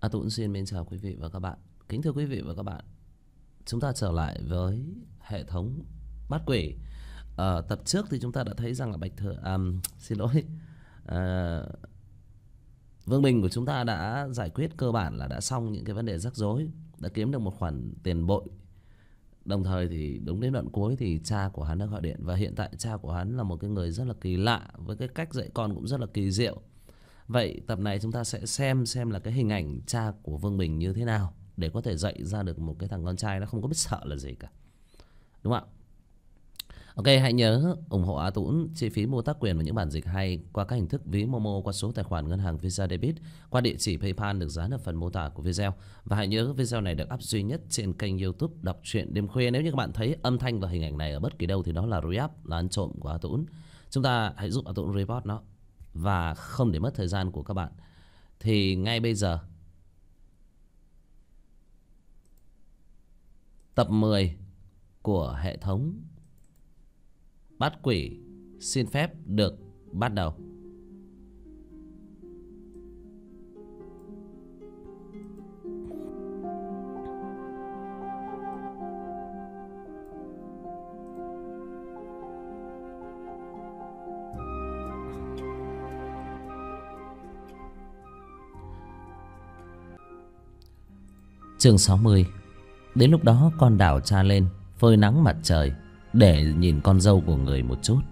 Tuấn xin mến chào quý vị và các bạn. Kính thưa quý vị và các bạn, chúng ta trở lại với hệ thống bắt quỷ. Tập trước thì chúng ta đã thấy rằng là xin lỗi, à, Vương Bình của chúng ta đã giải quyết cơ bản là đã xong những cái vấn đề rắc rối, đã kiếm được một khoản tiền bội. Đồng thời thì đúng đến đoạn cuối thì cha của hắn đã gọi điện, và hiện tại cha của hắn là một cái người rất là kỳ lạ, với cái cách dạy con cũng rất là kỳ diệu. Vậy tập này chúng ta sẽ xem là cái hình ảnh cha của Vương Bình như thế nào để có thể dạy ra được một cái thằng con trai nó không có biết sợ là gì cả. Đúng không ạ? Ok, hãy nhớ ủng hộ Á Tũng chi phí mua tác quyền và những bản dịch hay qua các hình thức ví Momo, qua số tài khoản ngân hàng Visa Debit, qua địa chỉ PayPal được dán ở phần mô tả của video. Và hãy nhớ video này được up duy nhất trên kênh YouTube Đọc Truyện Đêm Khuya. Nếu như các bạn thấy âm thanh và hình ảnh này ở bất kỳ đâu thì đó là re-up, là ăn trộm của Á Tũng. Chúng ta hãy giúp Á Tũng report nó. Và không để mất thời gian của các bạn thì ngay bây giờ tập 10 của hệ thống bắt quỷ xin phép được bắt đầu. Chương 60. Đến lúc đó con đảo cha lên phơi nắng mặt trời để nhìn con dâu của người một chút.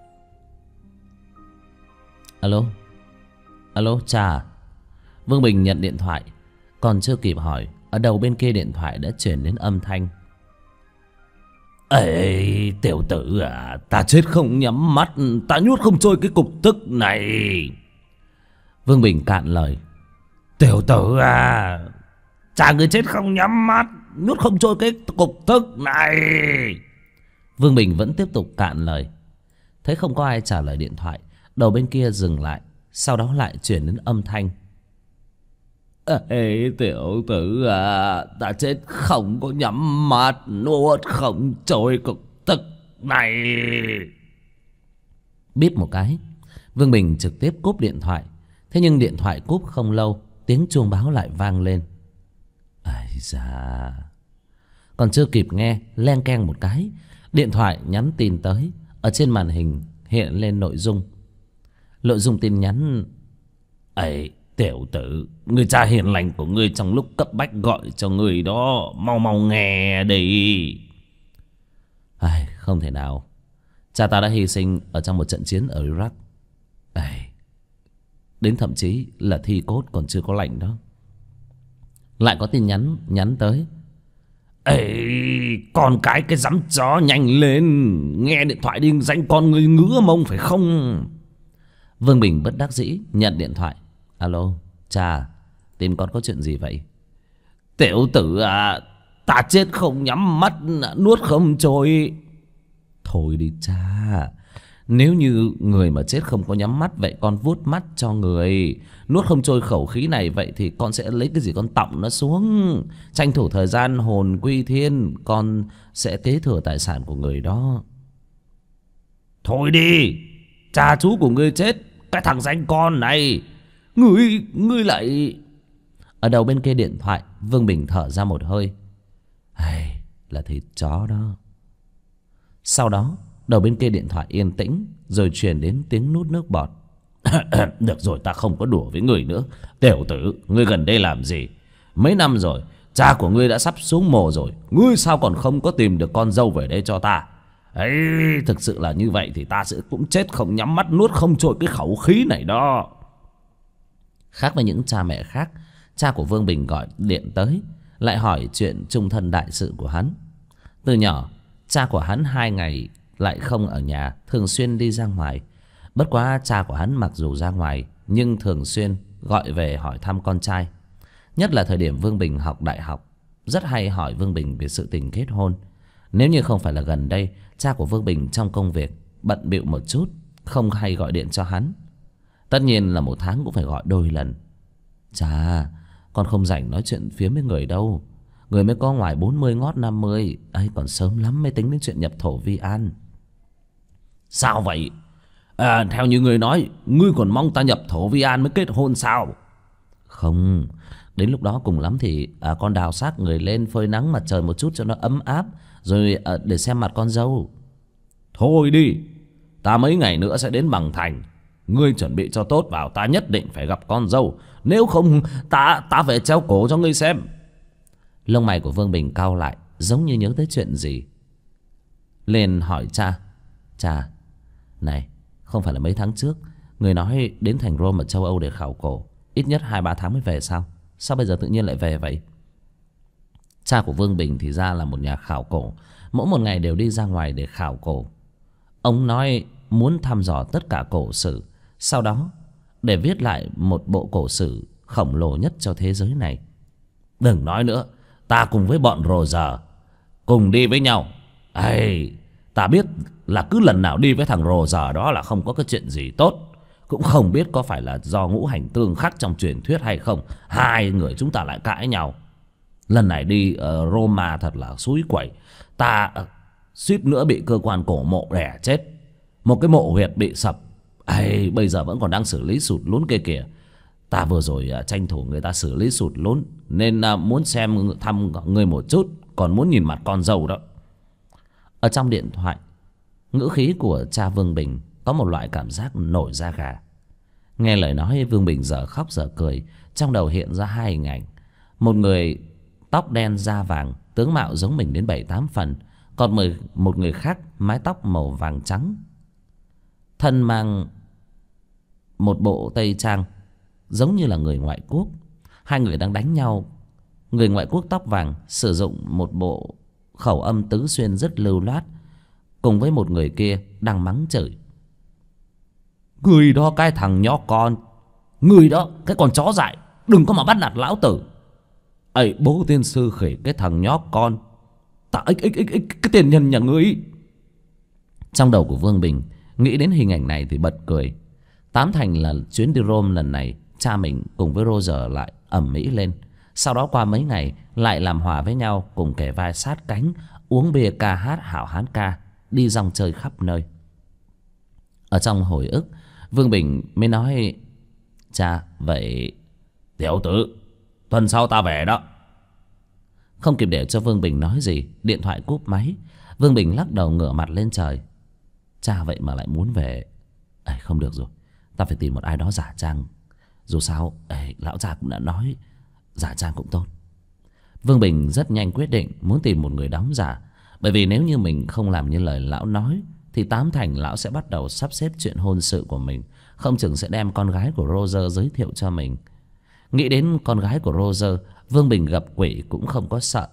Alo. Alo cha à? Vương Bình nhận điện thoại. Còn chưa kịp hỏi, ở đầu bên kia điện thoại đã chuyển đến âm thanh. Ê tiểu tử à, ta chết không nhắm mắt, ta nhốt không trôi cái cục tức này. Vương Bình cạn lời. Tiểu tử à, cha người chết không nhắm mắt, nuốt không trôi cái cục tức này. Vương Bình vẫn tiếp tục cạn lời. Thấy không có ai trả lời điện thoại, đầu bên kia dừng lại. Sau đó lại chuyển đến âm thanh. Ê tiểu tử à, ta chết không có nhắm mắt, nuốt không trôi cục tức này. Bíp một cái, Vương Bình trực tiếp cúp điện thoại. Thế nhưng điện thoại cúp không lâu, tiếng chuông báo lại vang lên. Ây da. Còn chưa kịp nghe, leng keng một cái, điện thoại nhắn tin tới. Ở trên màn hình hiện lên nội dung. Nội dung tin nhắn. Ấy tiểu tử, người cha hiền lành của ngươi trong lúc cấp bách gọi cho người đó, mau mau nghe đi. Không thể nào. Cha ta đã hy sinh ở trong một trận chiến ở Iraq. Đến thậm chí là thi cốt còn chưa có lạnh đó. Lại có tin nhắn tới. Ê con cái dám chó, nhanh lên, nghe điện thoại đi, danh con người ngứa mông phải không? Vương Bình bất đắc dĩ nhận điện thoại. Alo cha, tin con có chuyện gì vậy? Tiểu tử à, ta chết không nhắm mắt, nuốt không trôi. Thôi đi cha, nếu như người mà chết không có nhắm mắt, vậy con vuốt mắt cho người. Nuốt không trôi khẩu khí này, vậy thì con sẽ lấy cái gì con tọng nó xuống. Tranh thủ thời gian hồn quy thiên, con sẽ kế thừa tài sản của người đó. Thôi đi, cha chú của ngươi chết, cái thằng danh con này, Ngươi lại... Ở đầu bên kia điện thoại, Vương Bình thở ra một hơi. Là thịt chó đó. Sau đó đầu bên kia điện thoại yên tĩnh, rồi truyền đến tiếng nuốt nước bọt. Được rồi, ta không có đùa với người nữa. Tiểu tử, ngươi gần đây làm gì? Mấy năm rồi, cha của ngươi đã sắp xuống mồ rồi, ngươi sao còn không có tìm được con dâu về đây cho ta? Thực sự là như vậy thì ta sẽ cũng chết không nhắm mắt, nuốt không trôi cái khẩu khí này đó. Khác với những cha mẹ khác, cha của Vương Bình gọi điện tới, lại hỏi chuyện chung thân đại sự của hắn. Từ nhỏ, cha của hắn 2 ngày lại không ở nhà, thường xuyên đi ra ngoài. Bất quá cha của hắn mặc dù ra ngoài, nhưng thường xuyên gọi về hỏi thăm con trai. Nhất là thời điểm Vương Bình học đại học, rất hay hỏi Vương Bình về sự tình kết hôn. Nếu như không phải là gần đây, cha của Vương Bình trong công việc bận bịu một chút, không hay gọi điện cho hắn. Tất nhiên là một tháng cũng phải gọi đôi lần. Chà, con không rảnh nói chuyện phía với người đâu. Người mới có ngoài 40 ngót 50, còn sớm lắm mới tính đến chuyện nhập thổ vi an. Sao vậy? Theo như người nói, ngươi còn mong ta nhập thổ vi an mới kết hôn sao? Không, đến lúc đó cùng lắm thì con đào xác người lên phơi nắng mặt trời một chút cho nó ấm áp, rồi để xem mặt con dâu. Thôi đi, ta mấy ngày nữa sẽ đến Bằng Thành. Ngươi chuẩn bị cho tốt vào, ta nhất định phải gặp con dâu. Nếu không ta phải treo cổ cho ngươi xem. Lông mày của Vương Bình cau lại, giống như nhớ tới chuyện gì. Lên hỏi cha. Cha, này, không phải là mấy tháng trước người nói đến thành Rome ở châu Âu để khảo cổ, ít nhất 2-3 tháng mới về sao? Sao bây giờ tự nhiên lại về vậy? Cha của Vương Bình thì ra là một nhà khảo cổ, mỗi một ngày đều đi ra ngoài để khảo cổ. Ông nói muốn thăm dò tất cả cổ sử, sau đó để viết lại một bộ cổ sử khổng lồ nhất cho thế giới này. Đừng nói nữa, ta cùng với bọn Roger cùng đi với nhau. Ta biết là cứ lần nào đi với thằng Roger đó là không có cái chuyện gì tốt. Cũng không biết có phải là do ngũ hành tương khắc trong truyền thuyết hay không, hai người chúng ta lại cãi nhau. Lần này đi ở Roma thật là xúi quẩy. Ta suýt nữa bị cơ quan cổ mộ đè chết. Một cái mộ huyệt bị sập, bây giờ vẫn còn đang xử lý sụt lún kia kìa. Ta vừa rồi tranh thủ người ta xử lý sụt lún, nên muốn xem thăm người một chút, còn muốn nhìn mặt con dâu đó. Ở trong điện thoại, ngữ khí của cha Vương Bình có một loại cảm giác nổi da gà. Nghe lời nói, Vương Bình giờ khóc giờ cười. Trong đầu hiện ra hai hình ảnh. Một người tóc đen da vàng, tướng mạo giống mình đến 7-8 phần. Còn một người khác mái tóc màu vàng trắng, thân mang một bộ tây trang, giống như là người ngoại quốc. Hai người đang đánh nhau. Người ngoại quốc tóc vàng sử dụng một bộ khẩu âm tứ xuyên rất lưu loát, cùng với một người kia đang mắng chửi. Người đó cái thằng nhó con, người đó cái con chó dại, đừng có mà bắt nạt lão tử. Bố tiên sư khỉ, cái thằng nhó con, ta cái tiền nhân nhà ngươi. Trong đầu của Vương Bình nghĩ đến hình ảnh này thì bật cười. Tám thành là chuyến đi Rome lần này cha mình cùng với Roger lại ầm ĩ lên. Sau đó qua mấy ngày lại làm hòa với nhau, cùng kề vai sát cánh, uống bia ca hát hảo hán ca, đi dòng chơi khắp nơi. Ở trong hồi ức, Vương Bình mới nói: Cha, vậy tiểu tử, tuần sau ta về đó. Không kịp để cho Vương Bình nói gì, điện thoại cúp máy. Vương Bình lắc đầu ngửa mặt lên trời. Cha vậy mà lại muốn về. Không được rồi, ta phải tìm một ai đó giả trang. Dù sao lão già cũng đã nói giả trang cũng tốt. Vương Bình rất nhanh quyết định muốn tìm một người đóng giả. Bởi vì nếu như mình không làm như lời lão nói thì tám thành lão sẽ bắt đầu sắp xếp chuyện hôn sự của mình. Không chừng sẽ đem con gái của Roger giới thiệu cho mình. Nghĩ đến con gái của Roger, Vương Bình gặp quỷ cũng không có sợ.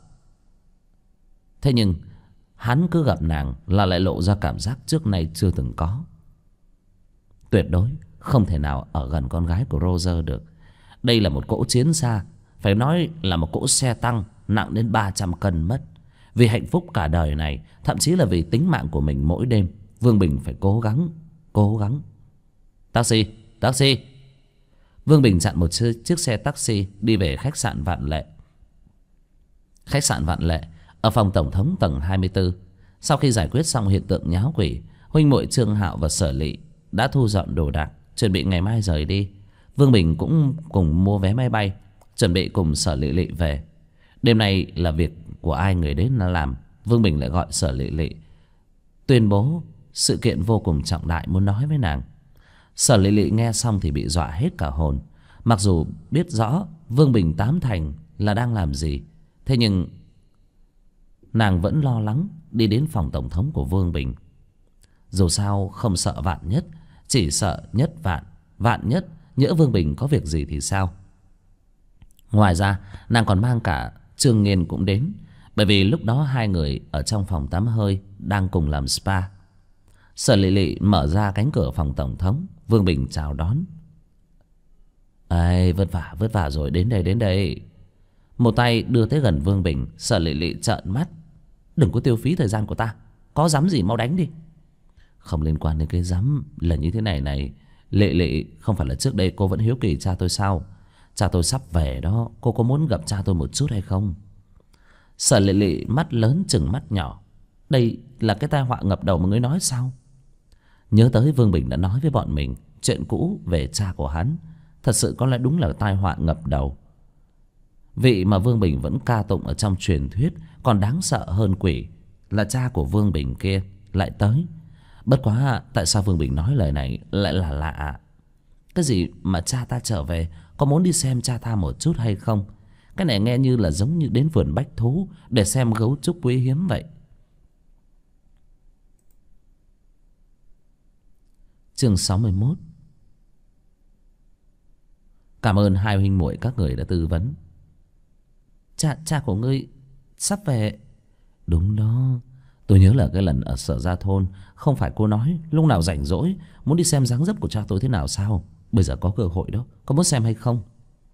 Thế nhưng hắn cứ gặp nàng là lại lộ ra cảm giác trước nay chưa từng có. Tuyệt đối không thể nào ở gần con gái của Roger được. Đây là một cỗ chiến xa, phải nói là một cỗ xe tăng nặng đến 300 cân mất. Vì hạnh phúc cả đời này, thậm chí là vì tính mạng của mình mỗi đêm, Vương Bình phải cố gắng. Taxi, taxi. Vương Bình chặn một chiếc xe taxi đi về khách sạn Vạn Lệ. Khách sạn Vạn Lệ ở phòng tổng thống tầng 24. Sau khi giải quyết xong hiện tượng nháo quỷ, huynh muội Trương Hạo và Sở Lị đã thu dọn đồ đạc, chuẩn bị ngày mai rời đi. Vương Bình cũng cùng mua vé máy bay, chuẩn bị cùng Sở Lị Lị về. Đêm nay là việc của ai người đến là làm. Vương Bình lại gọi Sở Lị Lị, tuyên bố sự kiện vô cùng trọng đại muốn nói với nàng. Sở Lị Lị nghe xong thì bị dọa hết cả hồn. Mặc dù biết rõ Vương Bình tám thành là đang làm gì, thế nhưng nàng vẫn lo lắng đi đến phòng tổng thống của Vương Bình. Dù sao không sợ vạn nhất, chỉ sợ nhất vạn. Vạn nhất nhỡ Vương Bình có việc gì thì sao? Ngoài ra nàng còn mang cả Trương Nghiên cũng đến. Bởi vì lúc đó hai người ở trong phòng tắm hơi đang cùng làm spa. Sở Lị Lị mở ra cánh cửa phòng tổng thống. Vương Bình chào đón. Vất vả rồi, đến đây. Một tay đưa tới gần Vương Bình. Sở Lị Lị trợn mắt. Đừng có tiêu phí thời gian của ta, có dám gì mau đánh đi. Không liên quan đến cái dám. Là như thế này. Lị Lị, không phải là trước đây cô vẫn hiếu kỳ cha tôi sao? Cha tôi sắp về đó, cô có muốn gặp cha tôi một chút hay không? Sở Lị Lị mắt lớn chừng mắt nhỏ. Đây là cái tai họa ngập đầu mà ngươi nói sao? Nhớ tới Vương Bình đã nói với bọn mình chuyện cũ về cha của hắn, Thật sự có lẽ đúng là tai họa ngập đầu. Vị mà Vương Bình vẫn ca tụng ở trong truyền thuyết còn đáng sợ hơn quỷ là cha của Vương Bình kia lại tới. Bất quá tại sao Vương Bình nói lời này lại là lạ. Cái gì mà cha ta trở về, có muốn đi xem cha ta một chút hay không? Cái này nghe như là giống như đến vườn bách thú để xem gấu trúc quý hiếm vậy. Chương 61. Cảm ơn hai huynh muội các người đã tư vấn. Cha của ngươi sắp về. Đúng đó. Tôi nhớ là cái lần ở Sở Gia Thôn, không phải cô nói lúc nào rảnh rỗi muốn đi xem dáng dấp của cha tôi thế nào sao? Bây giờ có cơ hội đó, có muốn xem hay không?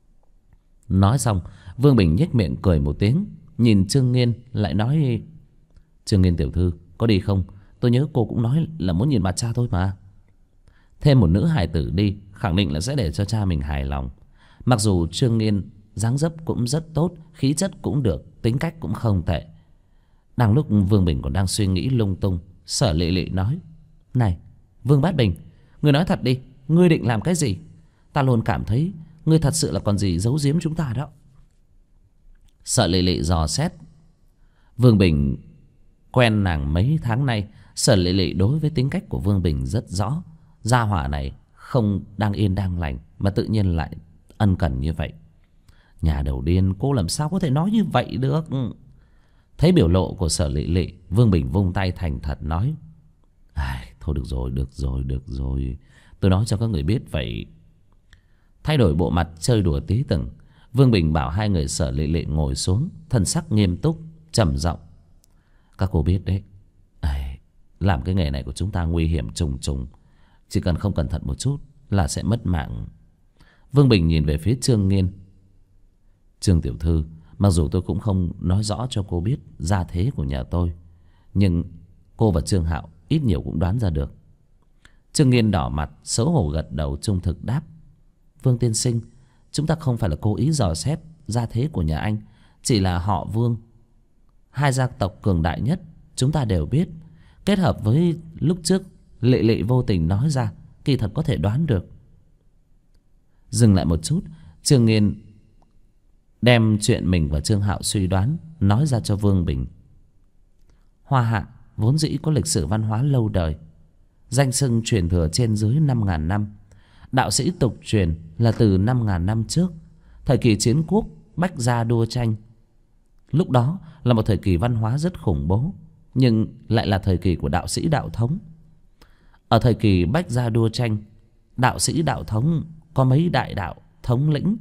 Nói xong, Vương Bình nhếch miệng cười một tiếng, nhìn Trương Nghiên lại nói: Trương Nghiên tiểu thư, có đi không? Tôi nhớ cô cũng nói là muốn nhìn mặt cha tôi mà. Thêm một nữ hài tử đi, khẳng định là sẽ để cho cha mình hài lòng. Mặc dù Trương Nghiên dáng dấp cũng rất tốt, khí chất cũng được, tính cách cũng không tệ. Đang lúc Vương Bình còn đang suy nghĩ lung tung, Sở Lệ Lệ nói: Này Vương Bát Bình, ngươi nói thật đi, ngươi định làm cái gì? Ta luôn cảm thấy ngươi thật sự là còn gì giấu giếm chúng ta đó. Sở Lệ Lệ dò xét. Vương Bình quen nàng mấy tháng nay, Sở Lệ Lệ đối với tính cách của Vương Bình rất rõ. Gia hỏa này không đang yên đang lành mà tự nhiên lại ân cần như vậy. Nhà đầu điên, cô làm sao có thể nói như vậy được? Thấy biểu lộ của Sở Lệ Lệ, Vương Bình vung tay thành thật nói: Thôi được rồi, tôi nói cho các người biết vậy. Thay đổi bộ mặt chơi đùa tí từng, Vương Bình bảo hai người Sở Lệ Lệ ngồi xuống, thân sắc nghiêm túc trầm giọng: Các cô biết đấy, làm cái nghề này của chúng ta nguy hiểm trùng trùng, chỉ cần không cẩn thận một chút là sẽ mất mạng. Vương Bình nhìn về phía Trương Nghiên: Trương tiểu thư, mặc dù tôi cũng không nói rõ cho cô biết gia thế của nhà tôi, nhưng cô và Trương Hạo ít nhiều cũng đoán ra được. Trương Nghiên đỏ mặt xấu hổ gật đầu trung thực đáp: Vương tiên sinh, chúng ta không phải là cố ý dò xét gia thế của nhà anh, chỉ là họ Vương, hai gia tộc cường đại nhất chúng ta đều biết, kết hợp với lúc trước Lệ Lệ vô tình nói ra, kỳ thật có thể đoán được. Dừng lại một chút, Trương Nghiên đem chuyện mình và Trương Hạo suy đoán nói ra cho Vương Bình. Hoa Hạ vốn dĩ có lịch sử văn hóa lâu đời, danh xưng truyền thừa trên dưới 5.000 năm. Đạo sĩ tục truyền là từ 5.000 năm trước, thời kỳ chiến quốc bách gia đua tranh. Lúc đó là một thời kỳ văn hóa rất khủng bố, nhưng lại là thời kỳ của đạo sĩ đạo thống. Ở thời kỳ bách gia đua tranh, đạo sĩ đạo thống có mấy đại đạo thống lĩnh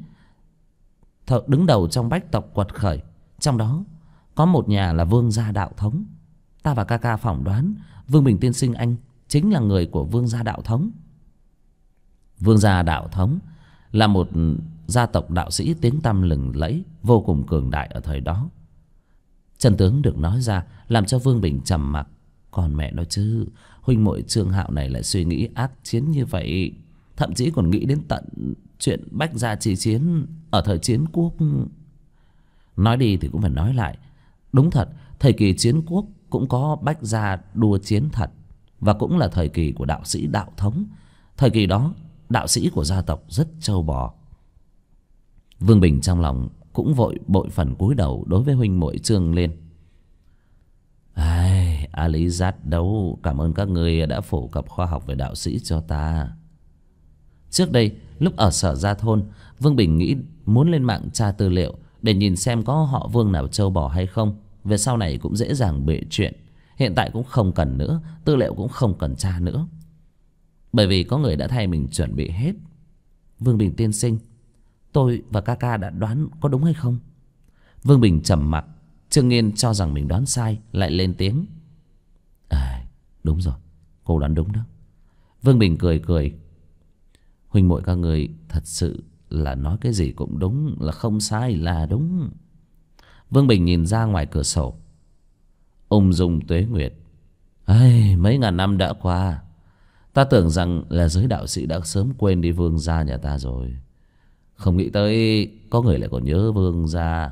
đứng đầu trong bách tộc quật khởi. Trong đó có một nhà là Vương gia đạo thống. Ta và ca ca phỏng đoán Vương Bình tiên sinh anh chính là người của Vương gia đạo thống. Vương gia đạo thống là một gia tộc đạo sĩ tiếng tăm lừng lẫy, vô cùng cường đại ở thời đó. Chân tướng được nói ra làm cho Vương Bình trầm mặc. Còn mẹ nói chứ, huynh muội Trương Hạo này lại suy nghĩ ác chiến như vậy, thậm chí còn nghĩ đến tận chuyện bách gia chi chiến ở thời chiến quốc. Nói đi thì cũng phải nói lại, đúng thật, thời kỳ chiến quốc cũng có bách gia đua chiến thật, và cũng là thời kỳ của đạo sĩ đạo thống. Thời kỳ đó đạo sĩ của gia tộc rất trâu bò. Vương Bình trong lòng cũng vội bội phần cúi đầu đối với huynh muội Trương Liên. A Lý Giác đâu, cảm ơn các người đã phổ cập khoa học về đạo sĩ cho ta. Trước đây lúc ở Sở Gia Thôn, Vương Bình nghĩ muốn lên mạng tra tư liệu để nhìn xem có họ Vương nào trâu bò hay không, về sau này cũng dễ dàng bể chuyện. Hiện tại cũng không cần nữa, tư liệu cũng không cần tra nữa, bởi vì có người đã thay mình chuẩn bị hết. Vương Bình tiên sinh, tôi và ca ca đã đoán có đúng hay không? Vương Bình trầm mặc. Trương Nghiên cho rằng mình đoán sai, lại lên tiếng: Đúng rồi, cô đoán đúng đó. Vương Bình cười cười: Huynh muội các người thật sự là nói cái gì cũng đúng, là không sai là đúng. Vương Bình nhìn ra ngoài cửa sổ. Ung dung tuế nguyệt, mấy ngàn năm đã qua, ta tưởng rằng là giới đạo sĩ đã sớm quên đi Vương gia nhà ta rồi, không nghĩ tới có người lại còn nhớ Vương gia.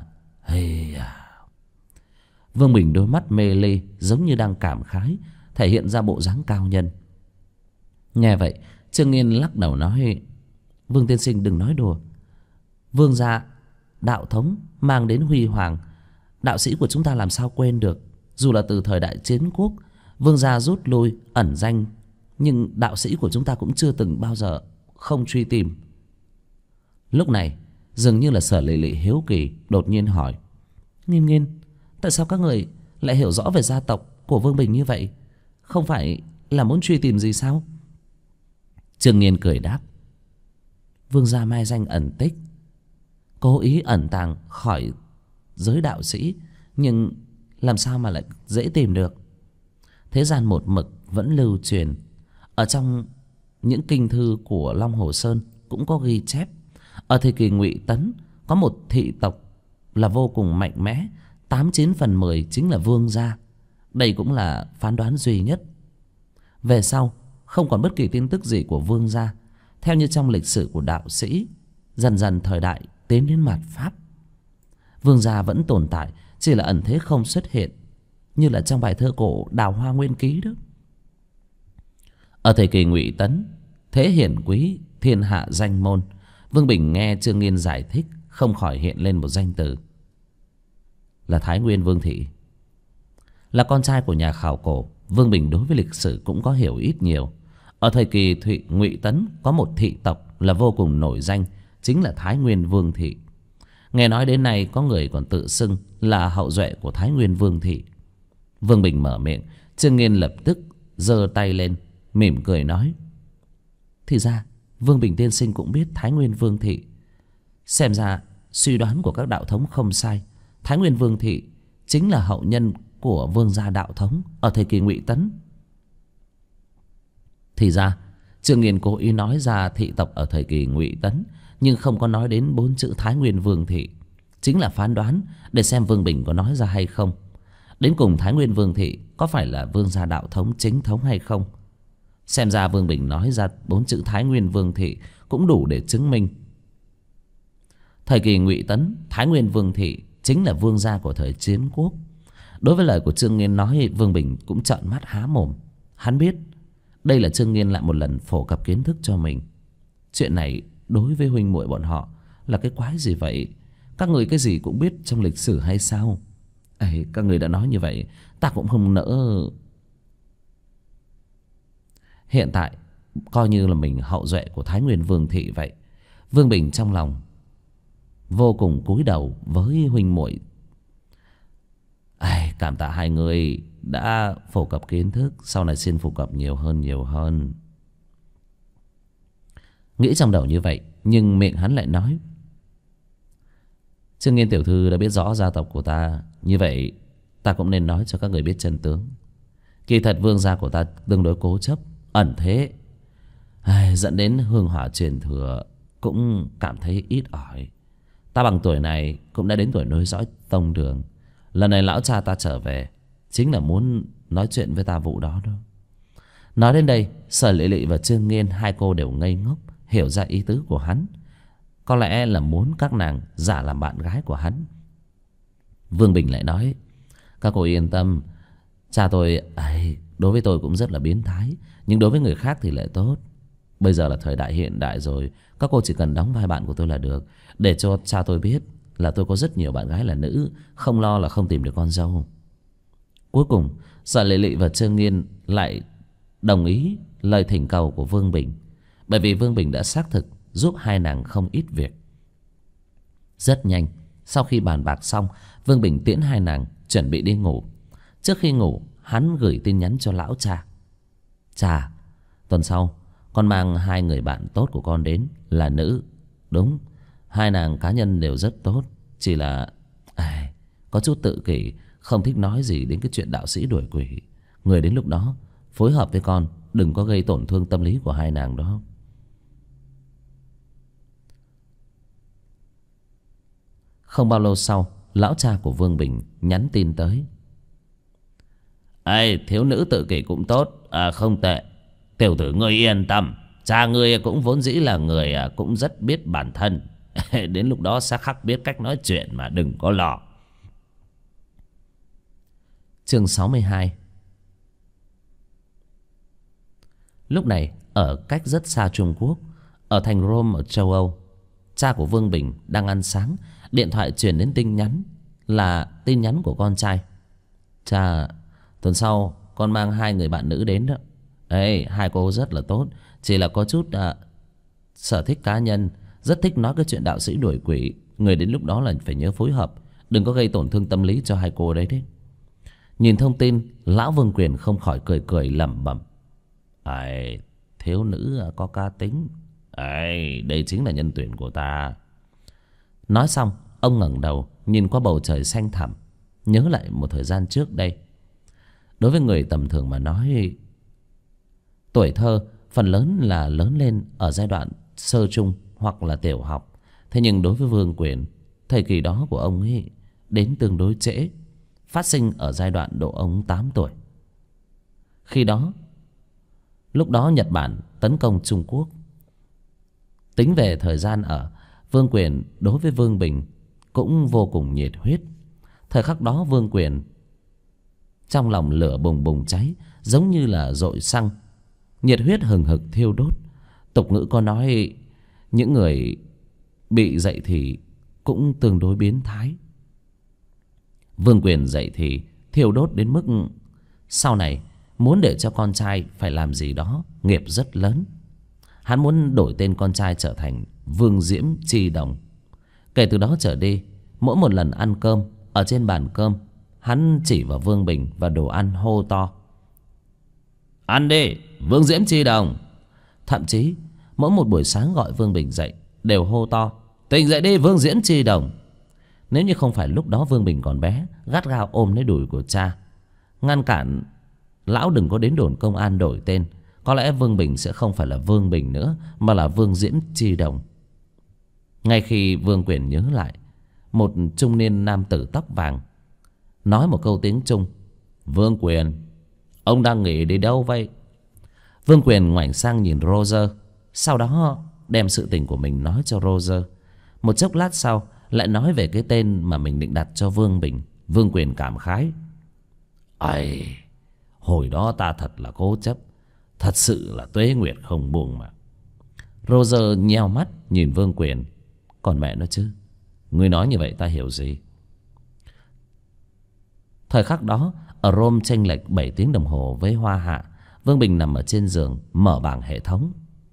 Vương Bình đôi mắt mê ly, giống như đang cảm khái, thể hiện ra bộ dáng cao nhân. Nghe vậy, Trương Nghiên lắc đầu nói: Vương tiên sinh đừng nói đùa. Vương gia đạo thống mang đến huy hoàng, đạo sĩ của chúng ta làm sao quên được. Dù là từ thời đại chiến quốc, vương gia rút lui ẩn danh, nhưng đạo sĩ của chúng ta cũng chưa từng bao giờ không truy tìm. Lúc này dường như là Sở Lệ Lệ hiếu kỳ, đột nhiên hỏi: Nghiên Nghiên, tại sao các người lại hiểu rõ về gia tộc của Vương Bình như vậy? Không phải là muốn truy tìm gì sao? Trương Nghiên cười đáp: Vương gia mai danh ẩn tích, cố ý ẩn tàng khỏi giới đạo sĩ, nhưng làm sao mà lại dễ tìm được. Thế gian một mực vẫn lưu truyền. Ở trong những kinh thư của Long Hồ Sơn cũng có ghi chép, ở thời kỳ Ngụy Tấn có một thị tộc là vô cùng mạnh mẽ, 8-9 phần 10 chính là Vương gia. Đây cũng là phán đoán duy nhất. Về sau không còn bất kỳ tin tức gì của Vương gia. Theo như trong lịch sử của đạo sĩ, dần dần thời đại tiến đến mạt Pháp, Vương gia vẫn tồn tại, chỉ là ẩn thế không xuất hiện, như là trong bài thơ cổ Đào Hoa Nguyên Ký đó. Ở thời kỳ Ngụy Tấn, thế hiển quý, thiên hạ danh môn. Vương Bình nghe Trương Nghiên giải thích, không khỏi hiện lên một danh từ, là Thái Nguyên Vương Thị. Là con trai của nhà khảo cổ, Vương Bình đối với lịch sử cũng có hiểu ít nhiều. Ở thời kỳ Ngụy Tấn có một thị tộc là vô cùng nổi danh, chính là Thái Nguyên Vương Thị. Nghe nói đến nay có người còn tự xưng là hậu duệ của Thái Nguyên Vương Thị. Vương Bình mở miệng, Trương Nghiên lập tức giơ tay lên, mỉm cười nói: Thì ra Vương Bình tiên sinh cũng biết Thái Nguyên Vương Thị. Xem ra suy đoán của các đạo thống không sai, Thái Nguyên Vương Thị chính là hậu nhân của Vương gia đạo thống ở thời kỳ Ngụy Tấn. Thì ra Trương Nghiên cố ý nói ra thị tộc ở thời kỳ Ngụy Tấn, nhưng không có nói đến 4 chữ Thái Nguyên Vương Thị, chính là phán đoán để xem Vương Bình có nói ra hay không. Đến cùng Thái Nguyên Vương Thị có phải là Vương gia đạo thống chính thống hay không? Xem ra Vương Bình nói ra 4 chữ Thái Nguyên Vương Thị cũng đủ để chứng minh. Thời kỳ Ngụy Tấn, Thái Nguyên Vương Thị chính là vương gia của thời chiến quốc. Đối với lời của Trương Nghiên nói, Vương Bình cũng trợn mắt há mồm. Hắn biết đây là Trương Nghiên lại một lần phổ cập kiến thức cho mình. Chuyện này đối với huynh muội bọn họ là cái quái gì vậy? Các người cái gì cũng biết trong lịch sử hay sao? Ê, các người đã nói như vậy, ta cũng không nỡ. Hiện tại coi như là mình hậu duệ của Thái Nguyên Vương Thị vậy. Vương Bình trong lòng vô cùng cúi đầu với huynh muội. Cảm tạ hai người đã phổ cập kiến thức, sau này xin phổ cập nhiều hơn. Nghĩ trong đầu như vậy, nhưng miệng hắn lại nói: Trương Nghiên tiểu thư đã biết rõ gia tộc của ta, như vậy ta cũng nên nói cho các người biết chân tướng. Kỳ thật vương gia của ta tương đối cố chấp, ẩn thế, dẫn đến hương hỏa truyền thừa cũng cảm thấy ít ỏi. Ta bằng tuổi này cũng đã đến tuổi nối dõi tông đường. Lần này lão cha ta trở về chính là muốn nói chuyện với ta vụ đó. Nói đến đây, Sở Lệ Lệ và Trương Nghiên hai cô đều ngây ngốc, hiểu ra ý tứ của hắn. Có lẽ là muốn các nàng giả làm bạn gái của hắn. Vương Bình lại nói: Các cô yên tâm, cha tôi đối với tôi cũng rất là biến thái, nhưng đối với người khác thì lại tốt. Bây giờ là thời đại hiện đại rồi, các cô chỉ cần đóng vai bạn của tôi là được, để cho cha tôi biết là tôi có rất nhiều bạn gái là nữ, không lo là không tìm được con dâu. Cuối cùng Sở Lệ Lệ và Trương Nghiên lại đồng ý lời thỉnh cầu của Vương Bình, bởi vì Vương Bình đã xác thực giúp hai nàng không ít việc. Rất nhanh, sau khi bàn bạc xong, Vương Bình tiễn hai nàng chuẩn bị đi ngủ. Trước khi ngủ, hắn gửi tin nhắn cho lão cha: Cha, tuần sau con mang 2 người bạn tốt của con đến, là nữ. Đúng, 2 nàng cá nhân đều rất tốt, chỉ là có chút tự kỷ, không thích nói gì đến cái chuyện đạo sĩ đuổi quỷ. Người đến lúc đó phối hợp với con, đừng có gây tổn thương tâm lý của 2 nàng đó. Không bao lâu sau, lão cha của Vương Bình nhắn tin tới: Thiếu nữ tự kỷ cũng tốt, không tệ. Tiểu tử ngươi yên tâm, cha ngươi cũng vốn dĩ là người cũng rất biết bản thân. Đến lúc đó sẽ khắc biết cách nói chuyện mà đừng có lo. Chương 62. Lúc này ở cách rất xa Trung Quốc, Ở thành Rome ở châu Âu, cha của Vương Bình đang ăn sáng. Điện thoại truyền đến tin nhắn, là tin nhắn của con trai. Cha, tuần sau con mang 2 người bạn nữ đến đó. Ê, 2 cô rất là tốt, chỉ là có chút sở thích cá nhân, rất thích nói cái chuyện đạo sĩ đuổi quỷ. Người đến lúc đó là phải nhớ phối hợp, đừng có gây tổn thương tâm lý cho 2 cô đấy. Nhìn thông tin, lão Vương Quyền không khỏi cười cười lẩm bẩm. Ai, thiếu nữ có cá tính. Ai, đây chính là nhân tuyển của ta. Nói xong, ông ngẩng đầu nhìn qua bầu trời xanh thẳm, nhớ lại một thời gian trước đây. Đối với người tầm thường mà nói, tuổi thơ phần lớn là lớn lên ở giai đoạn sơ trung hoặc là tiểu học. Thế nhưng đối với Vương Quyền, thời kỳ đó của ông ấy đến tương đối trễ, phát sinh ở giai đoạn độ ông 8 tuổi. Khi đó, lúc đó Nhật Bản tấn công Trung Quốc. Tính về thời gian ở, Vương Quyền đối với Vương Bình cũng vô cùng nhiệt huyết. Thời khắc đó Vương Quyền trong lòng lửa bùng bùng cháy, giống như là dội xăng, nhiệt huyết hừng hực thiêu đốt. Tục ngữ có nói, những người bị dậy thì cũng tương đối biến thái. Vương Quyền dậy thì thiêu đốt đến mức sau này muốn để cho con trai phải làm gì đó nghiệp rất lớn. Hắn muốn đổi tên con trai trở thành Vương Diễm Chi Đồng. Kể từ đó trở đi, mỗi một lần ăn cơm, ở trên bàn cơm, hắn chỉ vào Vương Bình và đồ ăn hô to: Ăn đi, Vương Diễm Chi Đồng. Thậm chí mỗi một buổi sáng gọi Vương Bình dậy đều hô to: Tỉnh dậy đi Vương Diễm Chi Đồng. Nếu như không phải lúc đó Vương Bình còn bé, gắt gao ôm lấy đùi của cha, ngăn cản lão đừng có đến đồn công an đổi tên, có lẽ Vương Bình sẽ không phải là Vương Bình nữa, mà là Vương Diễm Chi Đồng. Ngay khi Vương Quyền nhớ lại, một trung niên nam tử tóc vàng nói một câu tiếng Trung: Vương Quyền, ông đang nghĩ đi đâu vậy? Vương Quyền ngoảnh sang nhìn Roger, sau đó đem sự tình của mình nói cho Roger. Một chốc lát sau lại nói về cái tên mà mình định đặt cho Vương Bình. Vương Quyền cảm khái: Ây, hồi đó ta thật là cố chấp, thật sự là tuế nguyệt không buông mà. Roger nheo mắt nhìn Vương Quyền: Còn mẹ nó chứ, ngươi nói như vậy ta hiểu gì? Thời khắc đó, ở Rome chênh lệch 7 tiếng đồng hồ với Hoa Hạ. Vương Bình nằm ở trên giường, mở bảng hệ thống.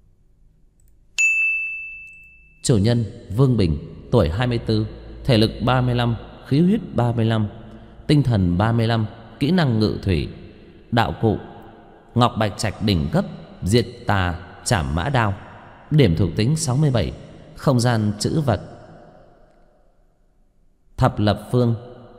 Chủ nhân Vương Bình, tuổi 24, thể lực 35, khí huyết 35, tinh thần 35, kỹ năng ngự thủy. Đạo cụ: Ngọc Bạch Trạch đỉnh cấp, diệt tà trảm mã đao. Điểm thuộc tính 67. Không gian trữ vật thập lập phương.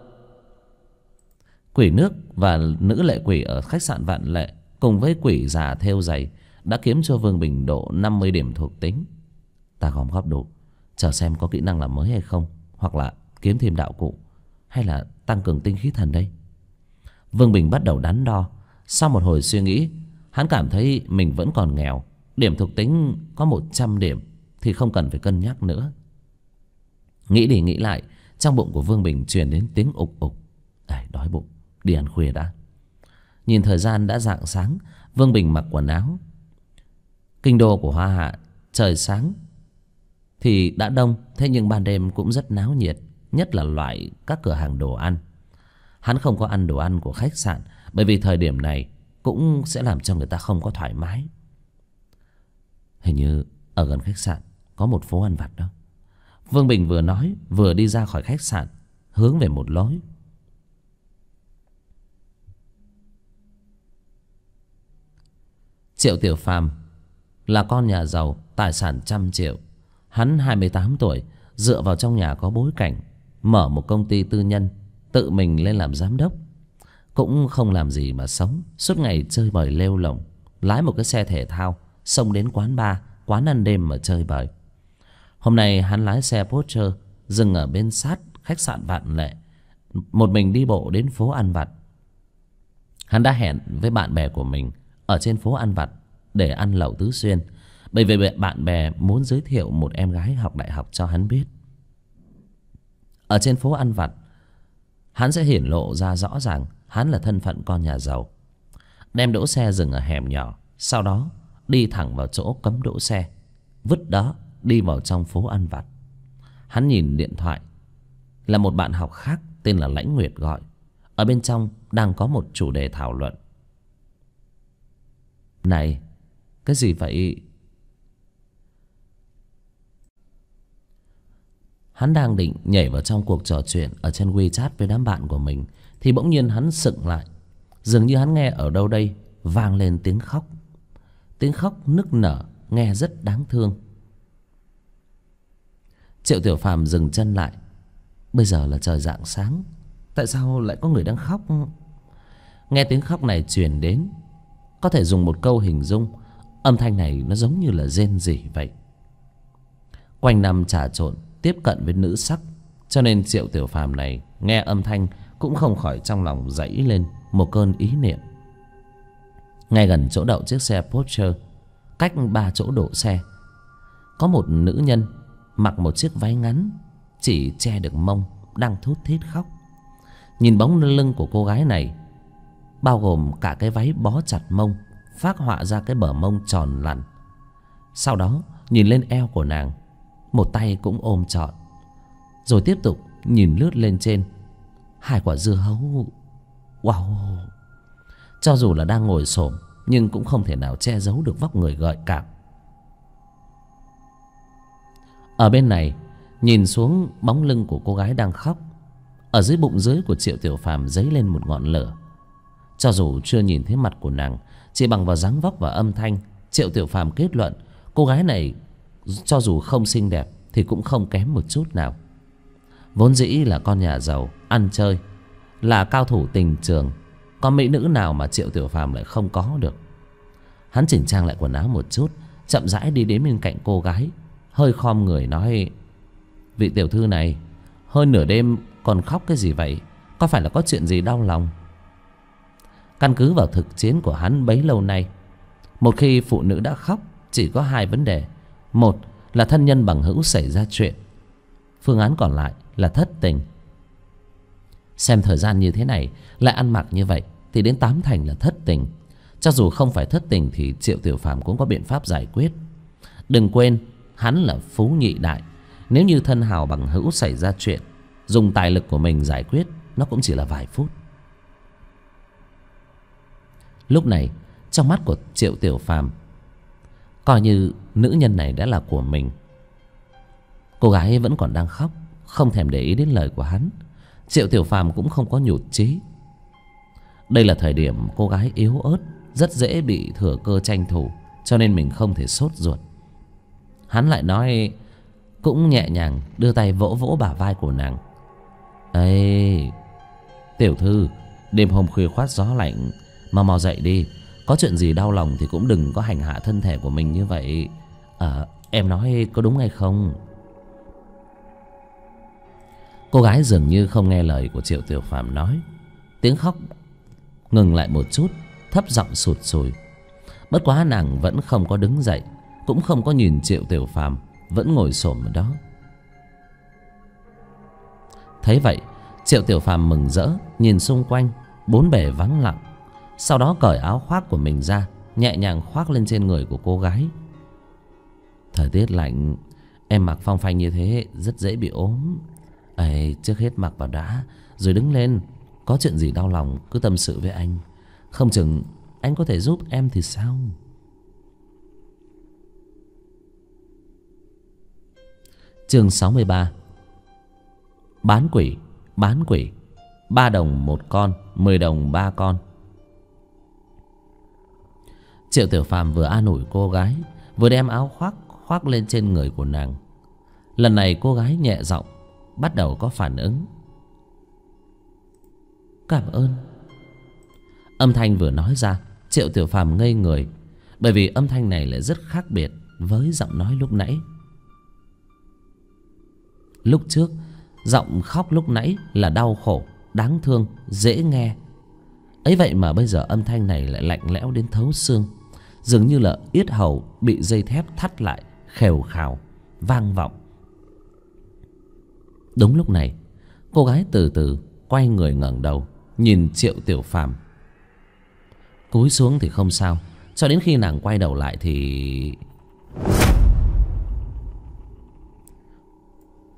Quỷ nước và nữ lệ quỷ ở khách sạn Vạn Lệ cùng với quỷ già thêu giày đã kiếm cho Vương Bình độ 50 điểm thuộc tính. Ta gom góp đủ, chờ xem có kỹ năng làm mới hay không, hoặc là kiếm thêm đạo cụ, hay là tăng cường tinh khí thần đây. Vương Bình bắt đầu đắn đo. Sau một hồi suy nghĩ, hắn cảm thấy mình vẫn còn nghèo. Điểm thuộc tính có 100 điểm thì không cần phải cân nhắc nữa. Nghĩ đi nghĩ lại, trong bụng của Vương Bình truyền đến tiếng ục ục. Đói bụng, đi ăn khuya đã. Nhìn thời gian đã rạng sáng, Vương Bình mặc quần áo. Kinh đô của Hoa Hạ, trời sáng thì đã đông, thế nhưng ban đêm cũng rất náo nhiệt, nhất là loại các cửa hàng đồ ăn. Hắn không có ăn đồ ăn của khách sạn, bởi vì thời điểm này cũng sẽ làm cho người ta không có thoải mái. Hình như ở gần khách sạn có một phố ăn vặt đó. Vương Bình vừa nói vừa đi ra khỏi khách sạn, hướng về một lối. Triệu Tiểu Phàm là con nhà giàu, tài sản trăm triệu. Hắn 28 tuổi, dựa vào trong nhà có bối cảnh, mở một công ty tư nhân, tự mình lên làm giám đốc. Cũng không làm gì mà sống, suốt ngày chơi bời lêu lổng, lái một cái xe thể thao xông đến quán bar, quán ăn đêm mà chơi bời. Hôm nay hắn lái xe Porsche dừng ở bên sát khách sạn Vạn Lệ, một mình đi bộ đến phố ăn vặt. Hắn đã hẹn với bạn bè của mình ở trên phố ăn vặt để ăn lẩu Tứ Xuyên, bởi vì bạn bè muốn giới thiệu một em gái học đại học cho hắn biết. Ở trên phố ăn vặt, hắn sẽ hiển lộ ra rõ ràng hắn là thân phận con nhà giàu. Đem đỗ xe dừng ở hẻm nhỏ, sau đó đi thẳng vào chỗ cấm đỗ xe. vứt đó đi vào trong phố ăn vặt. Hắn nhìn điện thoại, là một bạn học khác tên là Lãnh Nguyệt gọi. Ở bên trong đang có một chủ đề thảo luận. Này, cái gì vậy? Hắn đang định nhảy vào trong cuộc trò chuyện ở trên WeChat với đám bạn của mình, thì bỗng nhiên hắn sững lại. Dường như hắn nghe ở đâu đây vang lên tiếng khóc. Tiếng khóc nức nở, nghe rất đáng thương. Triệu Tiểu Phàm dừng chân lại. Bây giờ là trời rạng sáng, tại sao lại có người đang khóc? Nghe tiếng khóc này truyền đến, có thể dùng một câu hình dung, âm thanh này nó giống như là rên rỉ vậy. Quanh năm trà trộn tiếp cận với nữ sắc, cho nên Triệu Tiểu Phàm này nghe âm thanh cũng không khỏi trong lòng dấy lên một cơn ý niệm. Ngay gần chỗ đậu chiếc xe Porsche, cách 3 chỗ đổ xe, có một nữ nhân mặc một chiếc váy ngắn chỉ che được mông, đang thút thít khóc. Nhìn bóng lưng của cô gái này, bao gồm cả cái váy bó chặt mông, phác họa ra cái bờ mông tròn lẳn. Sau đó nhìn lên eo của nàng, một tay cũng ôm trọn. Rồi tiếp tục nhìn lướt lên trên, 2 quả dưa hấu. Wow! Cho dù là đang ngồi xổm nhưng cũng không thể nào che giấu được vóc người gợi cảm. Ở bên này, nhìn xuống bóng lưng của cô gái đang khóc, ở dưới bụng dưới của Triệu Tiểu Phàm dấy lên một ngọn lửa. Cho dù chưa nhìn thấy mặt của nàng, chỉ bằng vào dáng vóc và âm thanh, Triệu Tiểu Phàm kết luận cô gái này cho dù không xinh đẹp thì cũng không kém một chút nào. Vốn dĩ là con nhà giàu, ăn chơi, là cao thủ tình trường, có mỹ nữ nào mà Triệu Tiểu Phàm lại không có được. Hắn chỉnh trang lại quần áo một chút, chậm rãi đi đến bên cạnh cô gái, hơi khom người nói: Vị tiểu thư này, hơn nửa đêm còn khóc cái gì vậy? Có phải là có chuyện gì đau lòng? Căn cứ vào thực chiến của hắn bấy lâu nay, một khi phụ nữ đã khóc chỉ có 2 vấn đề. Một là thân nhân bằng hữu xảy ra chuyện, phương án còn lại là thất tình. Xem thời gian như thế này, lại ăn mặc như vậy, thì đến 8 thành là thất tình. Cho dù không phải thất tình thì Triệu Tiểu Phàm cũng có biện pháp giải quyết. Đừng quên, hắn là phú nhị đại. Nếu như thân hào bằng hữu xảy ra chuyện, dùng tài lực của mình giải quyết, nó cũng chỉ là vài phút. Lúc này, trong mắt của Triệu Tiểu Phàm, coi như nữ nhân này đã là của mình. Cô gái vẫn còn đang khóc, không thèm để ý đến lời của hắn. Triệu Tiểu Phàm cũng không có nhụt chí. Đây là thời điểm cô gái yếu ớt, rất dễ bị thừa cơ tranh thủ, cho nên mình không thể sốt ruột. Hắn lại nói, cũng nhẹ nhàng đưa tay vỗ vỗ bả vai của nàng. Ê, tiểu thư, đêm hôm khuya khoắt gió lạnh, mau dậy đi. Có chuyện gì đau lòng thì cũng đừng có hành hạ thân thể của mình như vậy. Em nói có đúng hay không? Cô gái dường như không nghe lời của Triệu Tiểu Phàm nói. Tiếng khóc ngừng lại một chút, thấp giọng sụt sùi. Bất quá nàng vẫn không có đứng dậy, cũng không có nhìn Triệu Tiểu Phàm, vẫn ngồi xổm ở đó. Thấy vậy, Triệu Tiểu Phàm mừng rỡ nhìn xung quanh, bốn bề vắng lặng. Sau đó cởi áo khoác của mình ra, nhẹ nhàng khoác lên trên người của cô gái. Thời tiết lạnh, em mặc phong phanh như thế rất dễ bị ốm. Trước hết mặc vào đã, rồi đứng lên. Có chuyện gì đau lòng cứ tâm sự với anh, không chừng anh có thể giúp em thì sao. Chương 63. Bán quỷ, bán quỷ. 3 đồng 1 con, 10 đồng 3 con. Triệu Tiểu Phàm vừa an ủi cô gái, vừa đem áo khoác khoác lên trên người của nàng. Lần này cô gái nhẹ giọng, bắt đầu có phản ứng. Cảm ơn. Âm thanh vừa nói ra, Triệu Tiểu Phàm ngây người, bởi vì âm thanh này lại rất khác biệt với giọng nói lúc nãy. Lúc trước, giọng khóc lúc nãy là đau khổ, đáng thương, dễ nghe. Ấy vậy mà bây giờ âm thanh này lại lạnh lẽo đến thấu xương, dường như là yết hầu bị dây thép thắt lại, khều khào, vang vọng. Đúng lúc này, cô gái từ từ quay người ngẩng đầu, nhìn Triệu Tiểu Phàm. Cúi xuống thì không sao, cho đến khi nàng quay đầu lại thì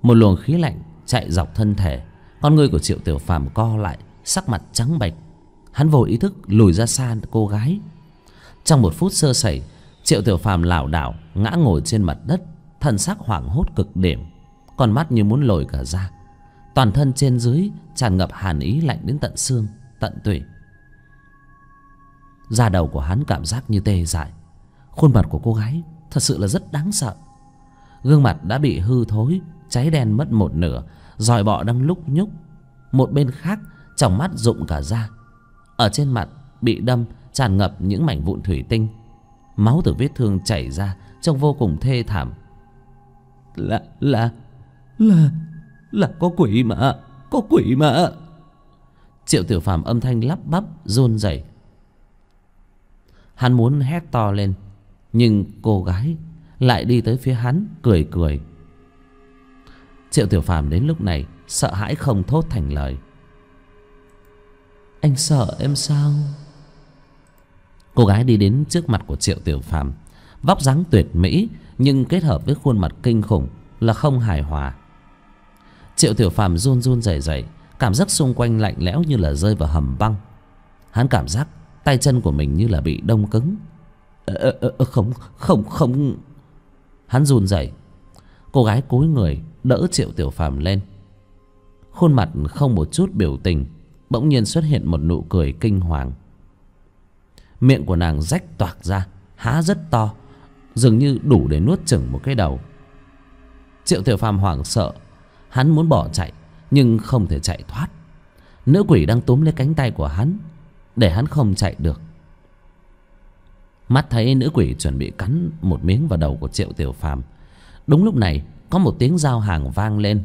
Một luồng khí lạnh chạy dọc thân thể. Con ngươi của Triệu Tiểu Phàm co lại, sắc mặt trắng bệch. Hắn vô ý thức lùi ra xa cô gái. Trong một phút sơ sẩy, Triệu Tiểu Phàm lảo đảo ngã ngồi trên mặt đất, thân xác hoảng hốt cực điểm, con mắt như muốn lồi cả ra. Toàn thân trên dưới tràn ngập hàn ý lạnh đến tận xương tận tủy. Da đầu của hắn cảm giác như tê dại. Khuôn mặt của cô gái thật sự là rất đáng sợ. Gương mặt đã bị hư thối, cháy đen mất một nửa, giòi bọ đang lúc nhúc. Một bên khác tròng mắt rụng cả ra. Ở trên mặt bị đâm tràn ngập những mảnh vụn thủy tinh. Máu từ vết thương chảy ra, trông vô cùng thê thảm. Là có quỷ mà, có quỷ mà. Triệu Tiểu Phàm âm thanh lắp bắp run rẩy. Hắn muốn hét to lên, nhưng cô gái lại đi tới phía hắn cười cười. Triệu Tiểu Phàm đến lúc này sợ hãi không thốt thành lời. Anh sợ em sao? Cô gái đi đến trước mặt của Triệu Tiểu Phàm, vóc dáng tuyệt mỹ nhưng kết hợp với khuôn mặt kinh khủng là không hài hòa. Triệu Tiểu Phàm run run rẩy rẩy, cảm giác xung quanh lạnh lẽo như là rơi vào hầm băng. Hắn cảm giác tay chân của mình như là bị đông cứng. Không. Hắn run rẩy. Cô gái cúi người đỡ Triệu Tiểu Phàm lên. Khuôn mặt không một chút biểu tình, bỗng nhiên xuất hiện một nụ cười kinh hoàng. Miệng của nàng rách toạc ra, há rất to, dường như đủ để nuốt chửng một cái đầu. Triệu Tiểu Phàm hoảng sợ. Hắn muốn bỏ chạy nhưng không thể chạy thoát. Nữ quỷ đang túm lấy cánh tay của hắn, để hắn không chạy được. Mắt thấy nữ quỷ chuẩn bị cắn một miếng vào đầu của Triệu Tiểu Phàm. Đúng lúc này có một tiếng giao hàng vang lên.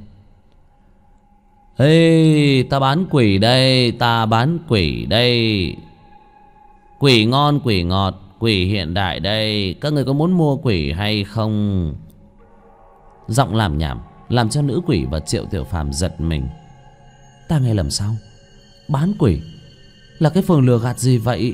Ê, ta bán quỷ đây, ta bán quỷ đây. Quỷ ngon quỷ ngọt, quỷ hiện đại đây. Các người có muốn mua quỷ hay không? Giọng làm nhảm làm cho nữ quỷ và Triệu Tiểu Phàm giật mình. Ta nghe lầm sao? Bán quỷ là cái phường lừa gạt gì vậy?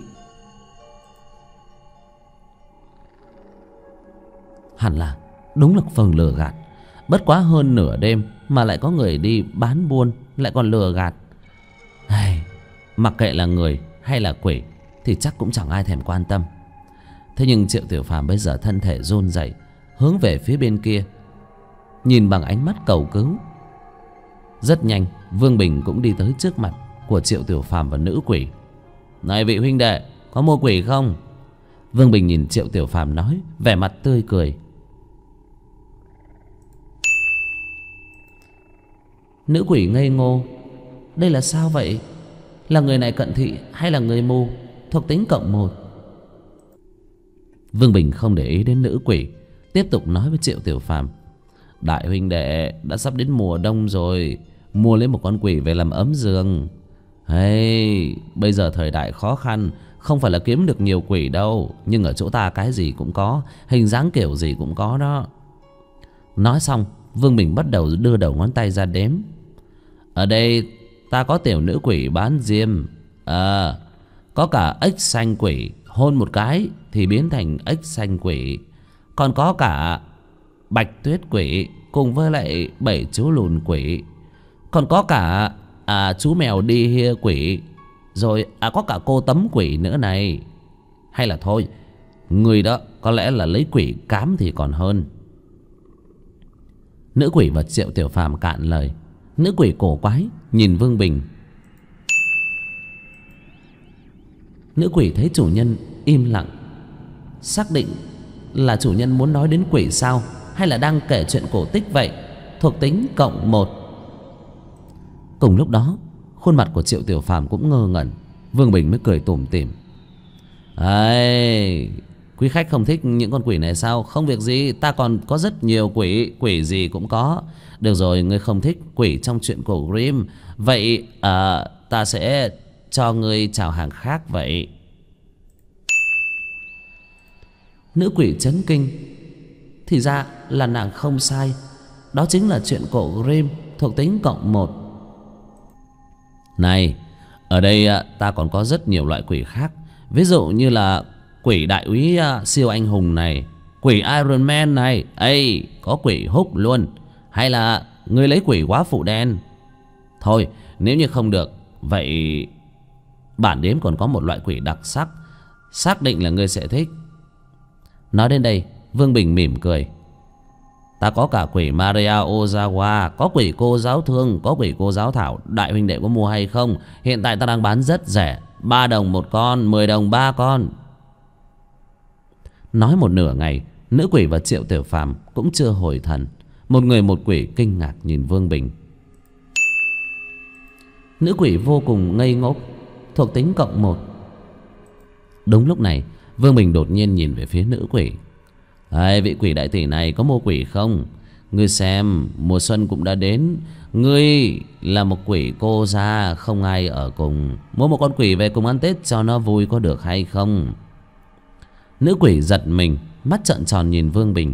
Hẳn là đúng là phường lừa gạt. Bất quá hơn nửa đêm mà lại có người đi bán buôn, lại còn lừa gạt. Mặc kệ là người hay là quỷ thì chắc cũng chẳng ai thèm quan tâm. Thế nhưng Triệu Tiểu Phàm bây giờ thân thể run rẩy, hướng về phía bên kia, nhìn bằng ánh mắt cầu cứu. Rất nhanh Vương Bình cũng đi tới trước mặt của Triệu Tiểu Phàm và nữ quỷ. Này vị huynh đệ, có mua quỷ không? Vương Bình nhìn Triệu Tiểu Phàm nói, vẻ mặt tươi cười. Nữ quỷ ngây ngô. Đây là sao vậy? Là người này cận thị hay là người mù? Thuộc tính +1. Vương Bình không để ý đến nữ quỷ, tiếp tục nói với Triệu Tiểu Phàm. Đại huynh đệ, đã sắp đến mùa đông rồi, mua lấy một con quỷ về làm ấm giường. Bây giờ thời đại khó khăn, không phải là kiếm được nhiều quỷ đâu, nhưng ở chỗ ta cái gì cũng có, hình dáng kiểu gì cũng có đó. Nói xong Vương Bình bắt đầu đưa đầu ngón tay ra đếm. Ở đây ta có tiểu nữ quỷ bán diêm, có cả ếch xanh quỷ, hôn một cái thì biến thành ếch xanh quỷ. Còn có cả bạch tuyết quỷ cùng với lại 7 chú lùn quỷ. Còn có cả chú mèo đi hia quỷ. Rồi có cả cô tấm quỷ nữa này. Hay là thôi, người đó có lẽ là lấy quỷ cám thì còn hơn. Nữ quỷ và Triệu Tiểu Phàm cạn lời. Nữ quỷ cổ quái nhìn Vương Bình. Nữ quỷ thấy chủ nhân im lặng, xác định là chủ nhân muốn nói đến quỷ sao, hay là đang kể chuyện cổ tích vậy. Thuộc tính +1. Cùng lúc đó khuôn mặt của Triệu Tiểu Phàm cũng ngơ ngẩn. Vương Bình mới cười tủm tỉm. Quý khách không thích những con quỷ này sao? Không việc gì, ta còn có rất nhiều quỷ, quỷ gì cũng có. Được rồi, ngươi không thích quỷ trong chuyện cổ Grimm, vậy ta sẽ cho ngươi chào hàng khác vậy. Nữ quỷ chấn kinh. Thì ra là nàng không sai, đó chính là chuyện cổ Grimm, thuộc tính +1. Này, ở đây ta còn có rất nhiều loại quỷ khác. Ví dụ như là quỷ đại úy siêu anh hùng này, quỷ Iron Man này, có quỷ Hulk luôn. Hay là ngươi lấy quỷ quá phụ đen. Thôi nếu như không được, vậy bản điếm còn có một loại quỷ đặc sắc, xác định là ngươi sẽ thích. Nói đến đây Vương Bình mỉm cười. Ta có cả quỷ Maria Ozawa, có quỷ cô giáo Thương, có quỷ cô giáo Thảo. Đại huynh đệ có mua hay không? Hiện tại ta đang bán rất rẻ, 3 đồng một con, 10 đồng 3 con. Nói một nửa ngày, nữ quỷ và Triệu Tiểu Phàm cũng chưa hồi thần. Một người một quỷ kinh ngạc nhìn Vương Bình. Nữ quỷ vô cùng ngây ngốc, thuộc tính +1. Đúng lúc này Vương Bình đột nhiên nhìn về phía nữ quỷ. Vị quỷ đại tỷ này có mua quỷ không? Ngươi xem, mùa xuân cũng đã đến. Ngươi là một quỷ cô gia, không ai ở cùng. Mua một con quỷ về cùng ăn Tết cho nó vui, có được hay không? Nữ quỷ giật mình, mắt trợn tròn nhìn Vương Bình.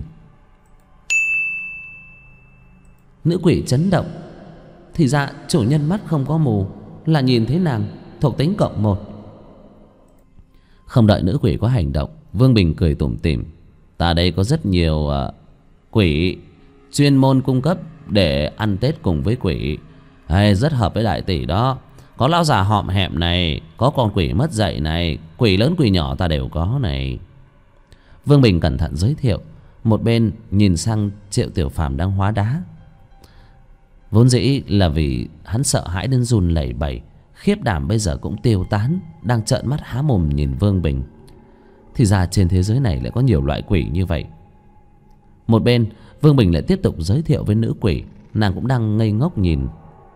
Nữ quỷ chấn động. Thì ra chủ nhân mắt không có mù, là nhìn thấy nàng, thuộc tính +1. Không đợi nữ quỷ có hành động, Vương Bình cười tủm tỉm. Ta đây có rất nhiều quỷ chuyên môn cung cấp để ăn Tết cùng với quỷ. Rất hợp với đại tỷ đó. Có lão già họm hẹm này, có con quỷ mất dạy này, quỷ lớn quỷ nhỏ ta đều có này. Vương Bình cẩn thận giới thiệu, một bên nhìn sang Triệu Tiểu Phàm đang hóa đá. Vốn dĩ là vì hắn sợ hãi đến run lẩy bẩy, khiếp đảm bây giờ cũng tiêu tán, đang trợn mắt há mồm nhìn Vương Bình. Thì ra trên thế giới này lại có nhiều loại quỷ như vậy. Một bên Vương Bình lại tiếp tục giới thiệu với nữ quỷ, nàng cũng đang ngây ngốc nhìn.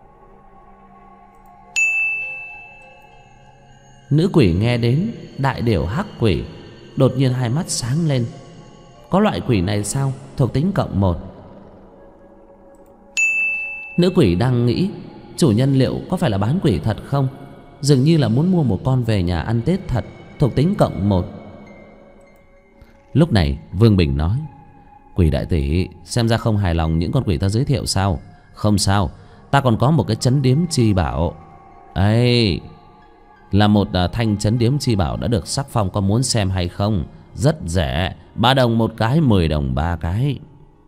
Nữ quỷ nghe đến đại điểu hắc quỷ, đột nhiên hai mắt sáng lên. Có loại quỷ này sao? Thuộc tính +1. Nữ quỷ đang nghĩ chủ nhân liệu có phải là bán quỷ thật không, dường như là muốn mua một con về nhà ăn Tết thật, thuộc tính +1. Lúc này Vương Bình nói, quỷ đại tỷ xem ra không hài lòng những con quỷ ta giới thiệu sao? Không sao, ta còn có một cái trấn điếm chi bảo. Ấy là một thanh trấn điếm chi bảo đã được sắc phong, có muốn xem hay không? Rất rẻ, 3 đồng một cái, 10 đồng 3 cái.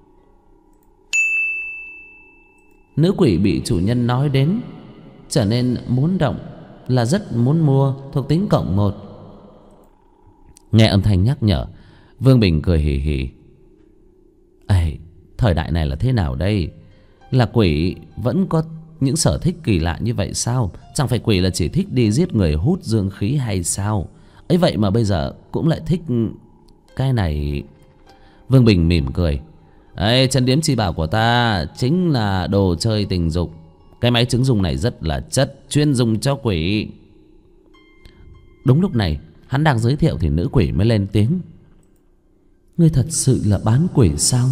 Nữ quỷ bị chủ nhân nói đến trở nên muốn động, là rất muốn mua, thuộc tính +1. Nghe âm thanh nhắc nhở, Vương Bình cười hì hì. Thời đại này là thế nào đây? Là quỷ vẫn có những sở thích kỳ lạ như vậy sao? Chẳng phải quỷ là chỉ thích đi giết người hút dương khí hay sao? Ấy vậy mà bây giờ cũng lại thích cái này. Vương Bình mỉm cười. Trấn điếm chi bảo của ta chính là đồ chơi tình dục. Cái máy trứng dùng này rất là chất, chuyên dùng cho quỷ. Đúng lúc này hắn đang giới thiệu thì nữ quỷ mới lên tiếng. Ngươi thật sự là bán quỷ sao?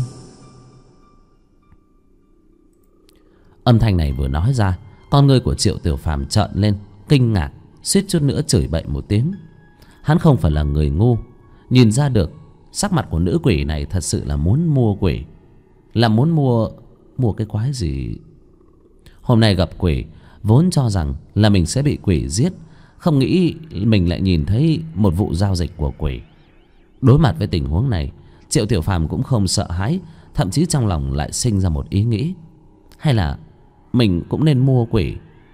Âm thanh này vừa nói ra, con ngươi của Triệu Tiểu Phàm trợn lên, kinh ngạc, suýt chút nữa chửi bậy một tiếng. Hắn không phải là người ngu, nhìn ra được sắc mặt của nữ quỷ này thật sự là muốn mua quỷ. Là muốn mua cái quái gì? Hôm nay gặp quỷ, vốn cho rằng là mình sẽ bị quỷ giết, không nghĩ mình lại nhìn thấy một vụ giao dịch của quỷ. Đối mặt với tình huống này, Triệu Tiểu Phàm cũng không sợ hãi, thậm chí trong lòng lại sinh ra một ý nghĩ. Hay là mình cũng nên mua quỷ.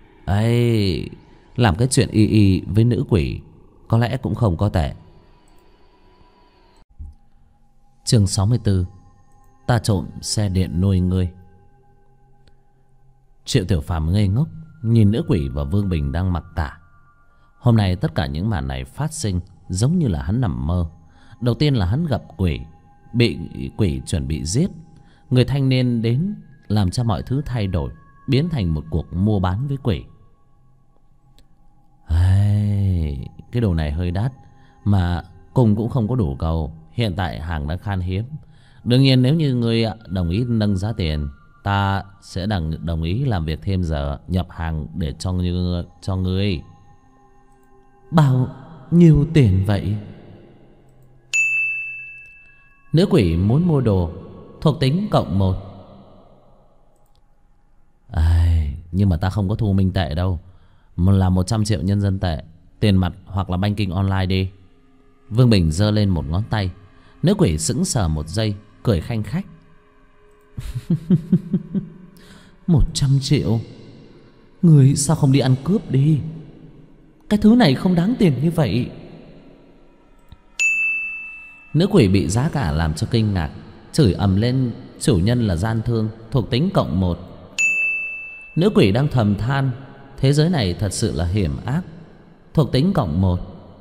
Làm cái chuyện y y với nữ quỷ có lẽ cũng không có tệ. Chương 64. Ta trộm xe điện nuôi ngươi. Triệu Tiểu Phàm ngây ngốc nhìn nữ quỷ và Vương Bình đang mặc cả. Hôm nay tất cả những màn này phát sinh giống như là hắn nằm mơ. Đầu tiên là hắn gặp quỷ, bị quỷ chuẩn bị giết. Người thanh niên đến làm cho mọi thứ thay đổi, biến thành một cuộc mua bán với quỷ. Cái đồ này hơi đắt, mà cùng cũng không có đủ cầu. Hiện tại hàng đang khan hiếm. Đương nhiên nếu như ngươi đồng ý nâng giá tiền, ta sẽ đồng ý làm việc thêm giờ nhập hàng để cho ngươi. Bao nhiêu tiền vậy? Nữ quỷ muốn mua đồ, thuộc tính +1. Nhưng mà ta không có thu minh tệ đâu, mà là 100 triệu nhân dân tệ, tiền mặt hoặc là banking online đi. Vương Bình giơ lên một ngón tay. Nữ quỷ sững sờ một giây, cười khanh khách. 100 triệu? Người sao không đi ăn cướp đi? Cái thứ này không đáng tiền như vậy. Nữ quỷ bị giá cả làm cho kinh ngạc, chửi ầm lên chủ nhân là gian thương, thuộc tính cộng 1. Nữ quỷ đang thầm than thế giới này thật sự là hiểm ác, thuộc tính cộng 1.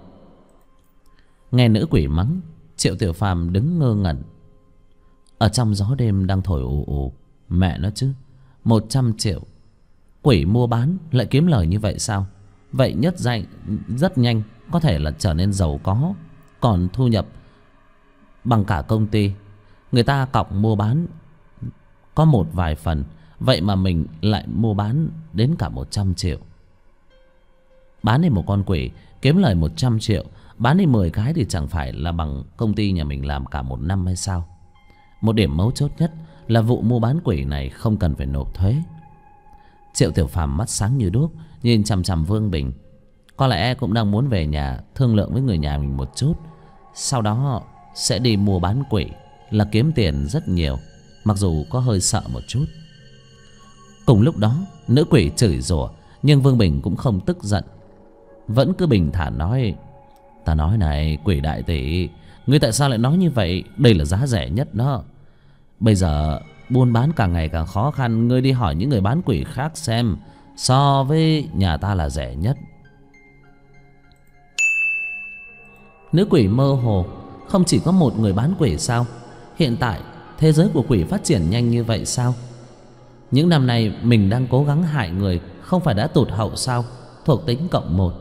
Nghe nữ quỷ mắng, Triệu Tiểu Phàm đứng ngơ ngẩn. Ở trong gió đêm đang thổi ù ù. Mẹ nó chứ, 100 triệu quỷ mua bán lại kiếm lời như vậy sao? Vậy nhất danh rất nhanh có thể là trở nên giàu có, còn thu nhập bằng cả công ty. Người ta cọc mua bán có một vài phần, vậy mà mình lại mua bán đến cả 100 triệu. Bán đi một con quỷ kiếm lời 100 triệu, bán đi 10 cái thì chẳng phải là bằng công ty nhà mình làm cả một năm hay sao? Một điểm mấu chốt nhất là vụ mua bán quỷ này không cần phải nộp thuế. Triệu Tiểu Phàm mắt sáng như đuốc nhìn chằm chằm Vương Bình. Có lẽ cũng đang muốn về nhà thương lượng với người nhà mình một chút, sau đó sẽ đi mua bán quỷ, là kiếm tiền rất nhiều, mặc dù có hơi sợ một chút. Cùng lúc đó nữ quỷ chửi rủa, nhưng Vương Bình cũng không tức giận, vẫn cứ bình thản nói: Ta nói này quỷ đại tỷ, ngươi tại sao lại nói như vậy? Đây là giá rẻ nhất đó. Bây giờ buôn bán càng ngày càng khó khăn, ngươi đi hỏi những người bán quỷ khác xem, so với nhà ta là rẻ nhất. Nữ quỷ mơ hồ, không chỉ có một người bán quỷ sao? Hiện tại thế giới của quỷ phát triển nhanh như vậy sao? Những năm này mình đang cố gắng hại người, không phải đã tụt hậu sao? Thuộc tính cộng 1.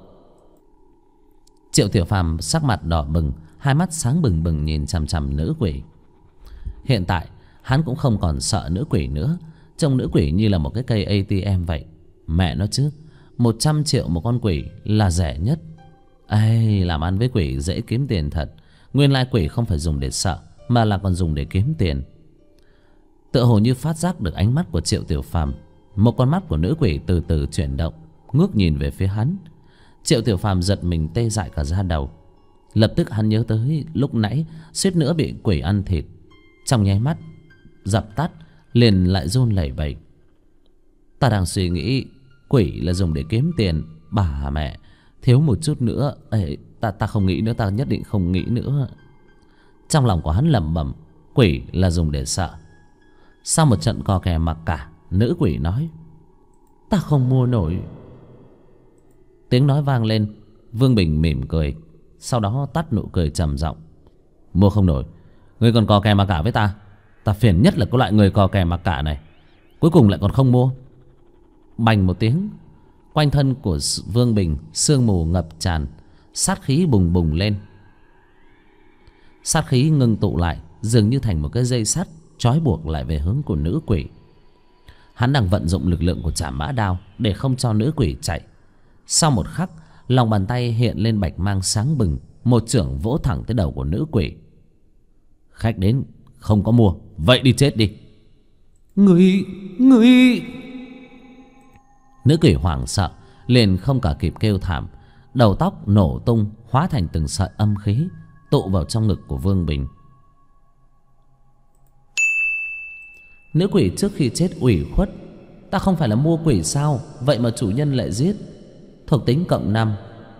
Triệu Tiểu Phàm sắc mặt đỏ bừng, hai mắt sáng bừng bừng nhìn chằm chằm nữ quỷ. Hiện tại hắn cũng không còn sợ nữ quỷ nữa, trông nữ quỷ như là một cái cây ATM vậy. Mẹ nó chứ, 100 triệu một con quỷ là rẻ nhất. Ây, làm ăn với quỷ dễ kiếm tiền thật. Nguyên lai quỷ không phải dùng để sợ, mà là còn dùng để kiếm tiền. Tựa hồ như phát giác được ánh mắt của Triệu Tiểu Phàm, một con mắt của nữ quỷ từ từ chuyển động, ngước nhìn về phía hắn. Triệu Tiểu Phàm giật mình tê dại cả da đầu. Lập tức hắn nhớ tới lúc nãy suýt nữa bị quỷ ăn thịt, trong nháy mắt dập tắt, liền lại run lẩy bẩy. Ta đang suy nghĩ quỷ là dùng để kiếm tiền, bà mẹ, thiếu một chút nữa. Ê, ta không nghĩ nữa, ta nhất định không nghĩ nữa. Trong lòng của hắn lẩm bẩm, quỷ là dùng để sợ. Sau một trận co kè mặc cả, nữ quỷ nói: Ta không mua nổi. Tiếng nói vang lên, Vương Bình mỉm cười, sau đó tắt nụ cười trầm giọng: Mua không nổi? Ngươi còn co kè mặc cả với ta? Ta phiền nhất là có loại người co kè mặc cả này, cuối cùng lại còn không mua. Bành một tiếng, quanh thân của Vương Bình sương mù ngập tràn, sát khí bùng bùng lên. Sát khí ngưng tụ lại, dường như thành một cái dây sắt trói buộc lại về hướng của nữ quỷ. Hắn đang vận dụng lực lượng của Trảm Mã Đao để không cho nữ quỷ chạy. Sau một khắc, lòng bàn tay hiện lên bạch mang sáng bừng, một chưởng vỗ thẳng tới đầu của nữ quỷ. Khách đến không có mua, vậy đi chết đi. Ngươi Nữ quỷ hoảng sợ, liền không cả kịp kêu thảm, đầu tóc nổ tung, hóa thành từng sợi âm khí tụ vào trong ngực của Vương Bình. Nữ quỷ trước khi chết ủy khuất: Ta không phải là mua quỷ sao, vậy mà chủ nhân lại giết. Thuộc tính cộng 5.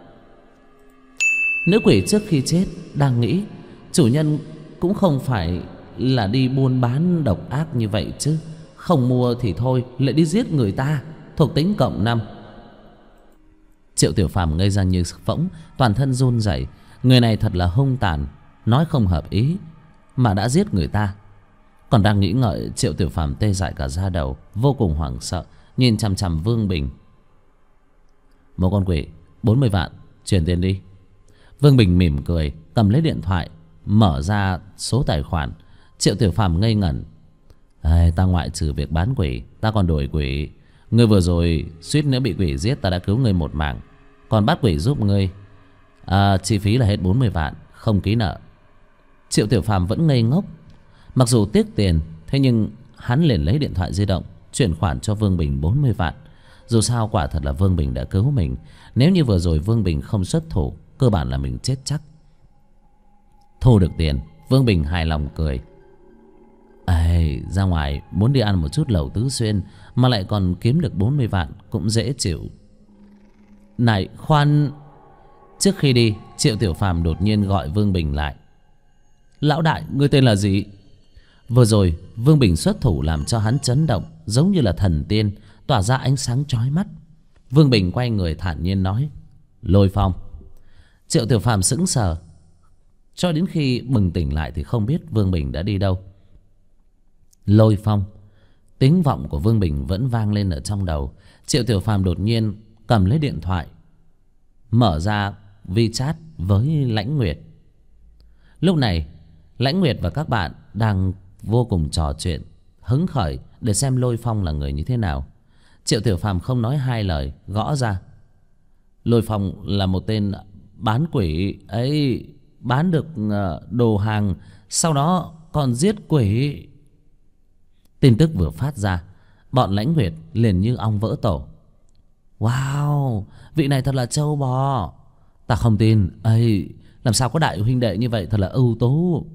Nữ quỷ trước khi chết đang nghĩ, chủ nhân cũng không phải là đi buôn bán độc ác như vậy chứ, không mua thì thôi, lại đi giết người ta. Thuộc tính cộng 5. Triệu Tiểu Phàm ngây ra như phỗng, toàn thân run rẩy. Người này thật là hung tàn, nói không hợp ý mà đã giết người ta. Còn đang nghĩ ngợi, Triệu Tiểu Phàm tê dại cả da đầu, vô cùng hoảng sợ, nhìn chằm chằm Vương Bình. Một con quỷ 40 vạn, chuyển tiền đi. Vương Bình mỉm cười, cầm lấy điện thoại, mở ra số tài khoản. Triệu Tiểu Phàm ngây ngẩn. Ta ngoại trừ việc bán quỷ, ta còn đổi quỷ. Ngươi vừa rồi suýt nữa bị quỷ giết, ta đã cứu ngươi một mạng, còn bắt quỷ giúp ngươi. Chi phí là hết 40 vạn, không ký nợ. Triệu Tiểu Phàm vẫn ngây ngốc. Mặc dù tiếc tiền, thế nhưng hắn liền lấy điện thoại di động chuyển khoản cho Vương Bình 40 vạn. Dù sao quả thật là Vương Bình đã cứu mình. Nếu như vừa rồi Vương Bình không xuất thủ, cơ bản là mình chết chắc. Thu được tiền, Vương Bình hài lòng cười. Ra ngoài muốn đi ăn một chút lẩu Tứ Xuyên mà lại còn kiếm được 40 vạn cũng dễ chịu. Này khoan. Trước khi đi, Triệu Tiểu Phàm đột nhiên gọi Vương Bình lại. Lão đại, ngươi tên là gì? Vừa rồi Vương Bình xuất thủ làm cho hắn chấn động, giống như là thần tiên, tỏa ra ánh sáng chói mắt. Vương Bình quay người thản nhiên nói: Lôi Phong. Triệu Tiểu Phàm sững sờ, cho đến khi bừng tỉnh lại thì không biết Vương Bình đã đi đâu. Lôi Phong. Tiếng vọng của Vương Bình vẫn vang lên ở trong đầu. Triệu Tiểu Phàm đột nhiên cầm lấy điện thoại, mở ra WeChat với Lãnh Nguyệt. Lúc này Lãnh Nguyệt và các bạn đang vô cùng trò chuyện hứng khởi để xem Lôi Phong là người như thế nào. Triệu Tiểu Phàm không nói hai lời gõ ra. Lôi Phong là một tên bán quỷ ấy, bán được đồ hàng, sau đó còn giết quỷ. Tin tức vừa phát ra, bọn Lãnh Nguyệt liền như ong vỡ tổ. Wow, vị này thật là trâu bò. Ta không tin. Làm sao có đại huynh đệ như vậy, thật là ưu tú.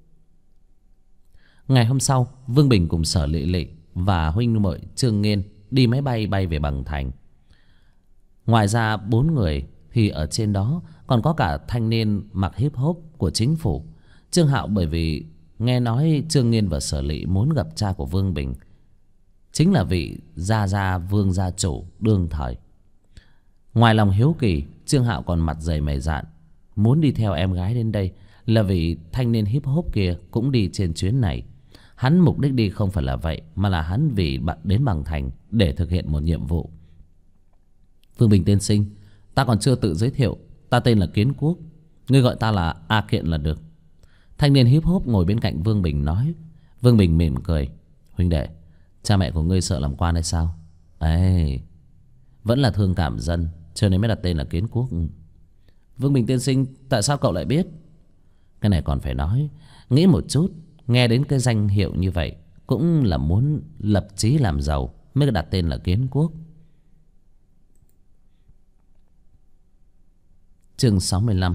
Ngày hôm sau, Vương Bình cùng Sở Lệ Lệ và huynh muội Trương Nghiên đi máy bay bay về Bằng Thành. Ngoài ra 4 người thì ở trên đó còn có cả thanh niên mặc hip hop của chính phủ. Trương Hạo bởi vì nghe nói Trương Nghiên và Sở Lệ muốn gặp cha của Vương Bình, chính là vị gia vương gia chủ đương thời. Ngoài lòng hiếu kỳ, Trương Hạo còn mặt dày mày dạn muốn đi theo em gái đến đây, là vì thanh niên hip hop kia cũng đi trên chuyến này. Hắn mục đích đi không phải là vậy, mà là hắn vì đến Bằng Thành để thực hiện một nhiệm vụ. Vương Bình tiên sinh, ta còn chưa tự giới thiệu. Ta tên là Kiến Quốc, ngươi gọi ta là A Kiện là được. Thanh niên hip hop ngồi bên cạnh Vương Bình nói. Vương Bình mỉm cười. Huynh đệ, cha mẹ của ngươi sợ làm quan hay sao? Vẫn là thương cảm dân, cho nên mới đặt tên là Kiến Quốc. Vương Bình tiên sinh, tại sao cậu lại biết? Cái này còn phải nói. Nghĩ một chút, nghe đến cái danh hiệu như vậy cũng là muốn lập chí làm giàu mới đặt tên là Kiến Quốc. Chương 65.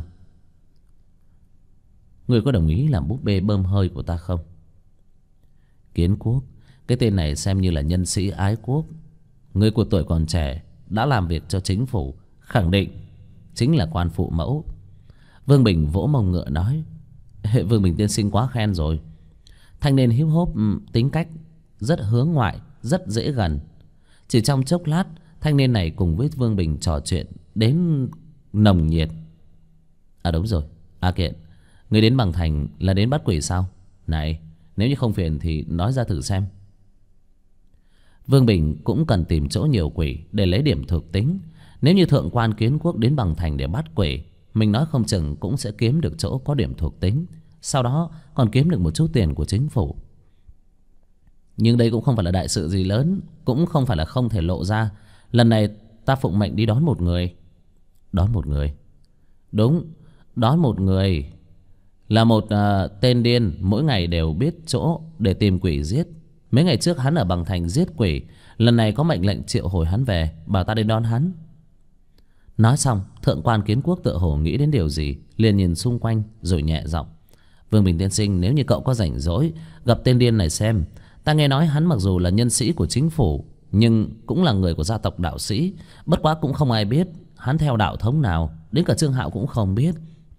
Ngươi có đồng ý làm búp bê bơm hơi của ta không? Kiến Quốc, cái tên này xem như là nhân sĩ ái quốc. Ngươi của tuổi còn trẻ đã làm việc cho chính phủ, khẳng định chính là quan phụ mẫu. Vương Bình vỗ mông ngựa nói. Vương Bình tiên sinh quá khen rồi. Thanh niên hip hop tính cách rất hướng ngoại, rất dễ gần. Chỉ trong chốc lát, thanh niên này cùng với Vương Bình trò chuyện đến nồng nhiệt. Đúng rồi, A Kiện, người đến Bằng Thành là đến bắt quỷ sao? Này, nếu như không phiền thì nói ra thử xem. Vương Bình cũng cần tìm chỗ nhiều quỷ để lấy điểm thuộc tính. Nếu như thượng quan Kiến Quốc đến Bằng Thành để bắt quỷ, mình nói không chừng cũng sẽ kiếm được chỗ có điểm thuộc tính, sau đó còn kiếm được một chút tiền của chính phủ. Nhưng đây cũng không phải là đại sự gì lớn, cũng không phải là không thể lộ ra. Lần này ta phụng mệnh đi đón một người. Đón một người? Đúng, đón một người. Là một tên điên, mỗi ngày đều biết chỗ để tìm quỷ giết. Mấy ngày trước hắn ở Bằng Thành giết quỷ, lần này có mệnh lệnh triệu hồi hắn về, bảo ta đến đón hắn. Nói xong, thượng quan Kiến Quốc tựa hồ nghĩ đến điều gì, liền nhìn xung quanh rồi nhẹ giọng. Vương Bình tiên sinh, nếu như cậu có rảnh rỗi gặp tên điên này xem. Ta nghe nói hắn mặc dù là nhân sĩ của chính phủ, nhưng cũng là người của gia tộc đạo sĩ. Bất quá cũng không ai biết hắn theo đạo thống nào, đến cả Trương Hạo cũng không biết.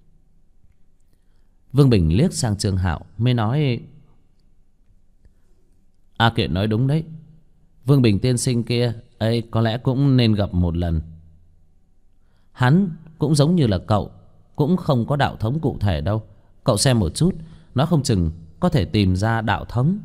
Vương Bình liếc sang Trương Hạo mới nói. A Kiện nói đúng đấy. Vương Bình tiên sinh kia ấy có lẽ cũng nên gặp một lần. Hắn cũng giống như là cậu, cũng không có đạo thống cụ thể đâu. Cậu xem một chút, nó không chừng có thể tìm ra đạo thống.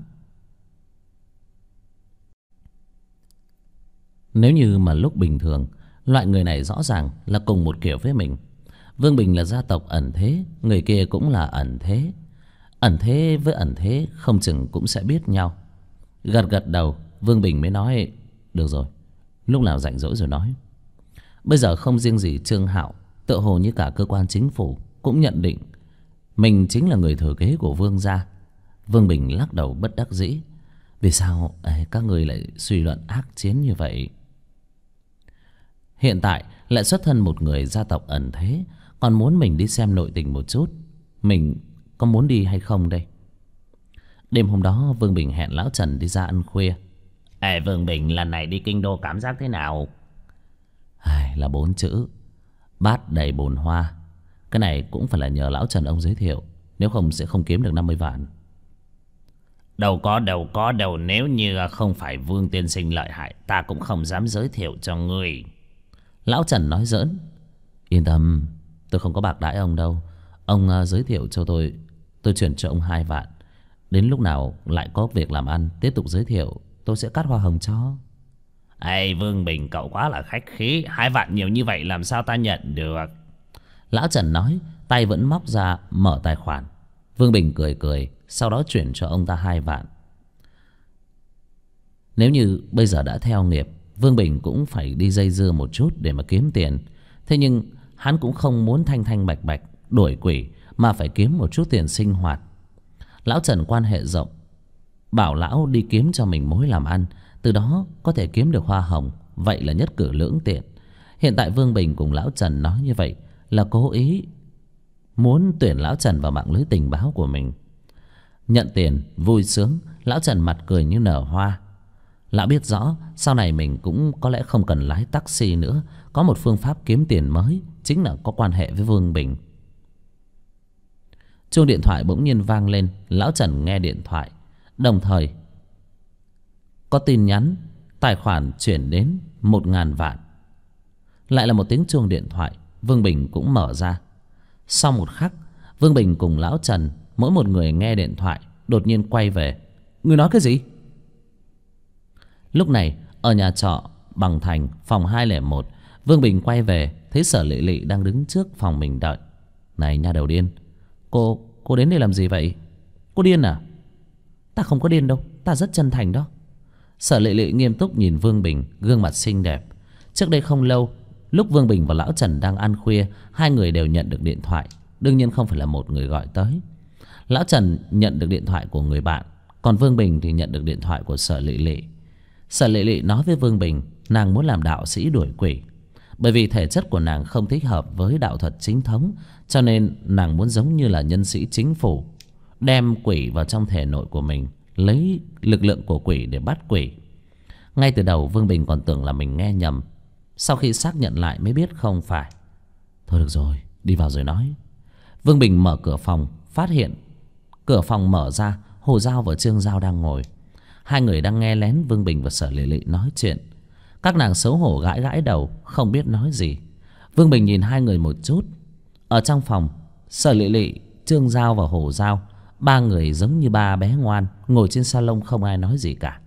Nếu như mà lúc bình thường, loại người này rõ ràng là cùng một kiểu với mình. Vương Bình là gia tộc ẩn thế, người kia cũng là ẩn thế. Ẩn thế với ẩn thế không chừng cũng sẽ biết nhau. Gật gật đầu, Vương Bình mới nói. Được rồi, lúc nào rảnh rỗi rồi nói. Bây giờ không riêng gì Trương Hạo, tựa hồ như cả cơ quan chính phủ cũng nhận định mình chính là người thừa kế của Vương gia. Vương Bình lắc đầu bất đắc dĩ. Vì sao các người lại suy luận ác chiến như vậy? Hiện tại lại xuất thân một người gia tộc ẩn thế, còn muốn mình đi xem nội tình một chút. Mình có muốn đi hay không đây? Đêm hôm đó Vương Bình hẹn Lão Trần đi ra ăn khuya. Ê Vương Bình, lần này đi kinh đô cảm giác thế nào? Là 4 chữ: bát đầy bồn hoa. Cái này cũng phải là nhờ Lão Trần ông giới thiệu, nếu không sẽ không kiếm được 50 vạn. Đâu có đâu. Nếu như không phải Vương tiên sinh lợi hại, ta cũng không dám giới thiệu cho ngươi. Lão Trần nói giỡn. Yên tâm, tôi không có bạc đãi ông đâu. Ông giới thiệu cho tôi chuyển cho ông 2 vạn. Đến lúc nào lại có việc làm ăn, tiếp tục giới thiệu, tôi sẽ cắt hoa hồng cho. Ê Vương Bình, cậu quá là khách khí. 2 vạn nhiều như vậy làm sao ta nhận được? Lão Trần nói, tay vẫn móc ra mở tài khoản. Vương Bình cười cười, sau đó chuyển cho ông ta 2 vạn. Nếu như bây giờ đã theo nghiệp, Vương Bình cũng phải đi dây dưa một chút để mà kiếm tiền. Thế nhưng hắn cũng không muốn thanh thanh bạch bạch đuổi quỷ, mà phải kiếm một chút tiền sinh hoạt. Lão Trần quan hệ rộng, bảo lão đi kiếm cho mình mối làm ăn, từ đó có thể kiếm được hoa hồng. Vậy là nhất cử lưỡng tiện. Hiện tại Vương Bình cùng Lão Trần nói như vậy là cố ý muốn tuyển Lão Trần vào mạng lưới tình báo của mình. Nhận tiền vui sướng, Lão Trần mặt cười như nở hoa. Lão biết rõ sau này mình cũng có lẽ không cần lái taxi nữa. Có một phương pháp kiếm tiền mới, chính là có quan hệ với Vương Bình. Chuông điện thoại bỗng nhiên vang lên. Lão Trần nghe điện thoại, đồng thời có tin nhắn: tài khoản chuyển đến 1.000 vạn. Lại là một tiếng chuông điện thoại. Vương Bình cũng mở ra. Sau một khắc, Vương Bình cùng Lão Trần mỗi một người nghe điện thoại, đột nhiên quay về. Người nói cái gì? Lúc này ở nhà trọ Bằng Thành, phòng 201, Vương Bình quay về, thấy Sở Lệ Lệ đang đứng trước phòng mình đợi. Này nha đầu điên, cô đến đây làm gì vậy? Cô điên à? Ta không có điên đâu, ta rất chân thành đó. Sở Lệ Lệ nghiêm túc nhìn Vương Bình, gương mặt xinh đẹp. Trước đây không lâu, lúc Vương Bình và Lão Trần đang ăn khuya, hai người đều nhận được điện thoại. Đương nhiên không phải là một người gọi tới. Lão Trần nhận được điện thoại của người bạn, còn Vương Bình thì nhận được điện thoại của Sở Lệ Lệ. Sở Lệ Lệ nói với Vương Bình nàng muốn làm đạo sĩ đuổi quỷ, bởi vì thể chất của nàng không thích hợp với đạo thuật chính thống, cho nên nàng muốn giống như là nhân sĩ chính phủ, đem quỷ vào trong thể nội của mình, lấy lực lượng của quỷ để bắt quỷ. Ngay từ đầu Vương Bình còn tưởng là mình nghe nhầm, sau khi xác nhận lại mới biết không phải. Thôi được rồi, đi vào rồi nói. Vương Bình mở cửa phòng, phát hiện cửa phòng mở ra, Hồ Giao và Trương Giao đang ngồi. Hai người đang nghe lén Vương Bình và Sở Lệ Lệ nói chuyện. Các nàng xấu hổ gãi gãi đầu, không biết nói gì. Vương Bình nhìn hai người một chút. Ở trong phòng, Sở Lệ Lệ, Trương Giao và Hồ Giao, ba người giống như ba bé ngoan, ngồi trên salon không ai nói gì cả.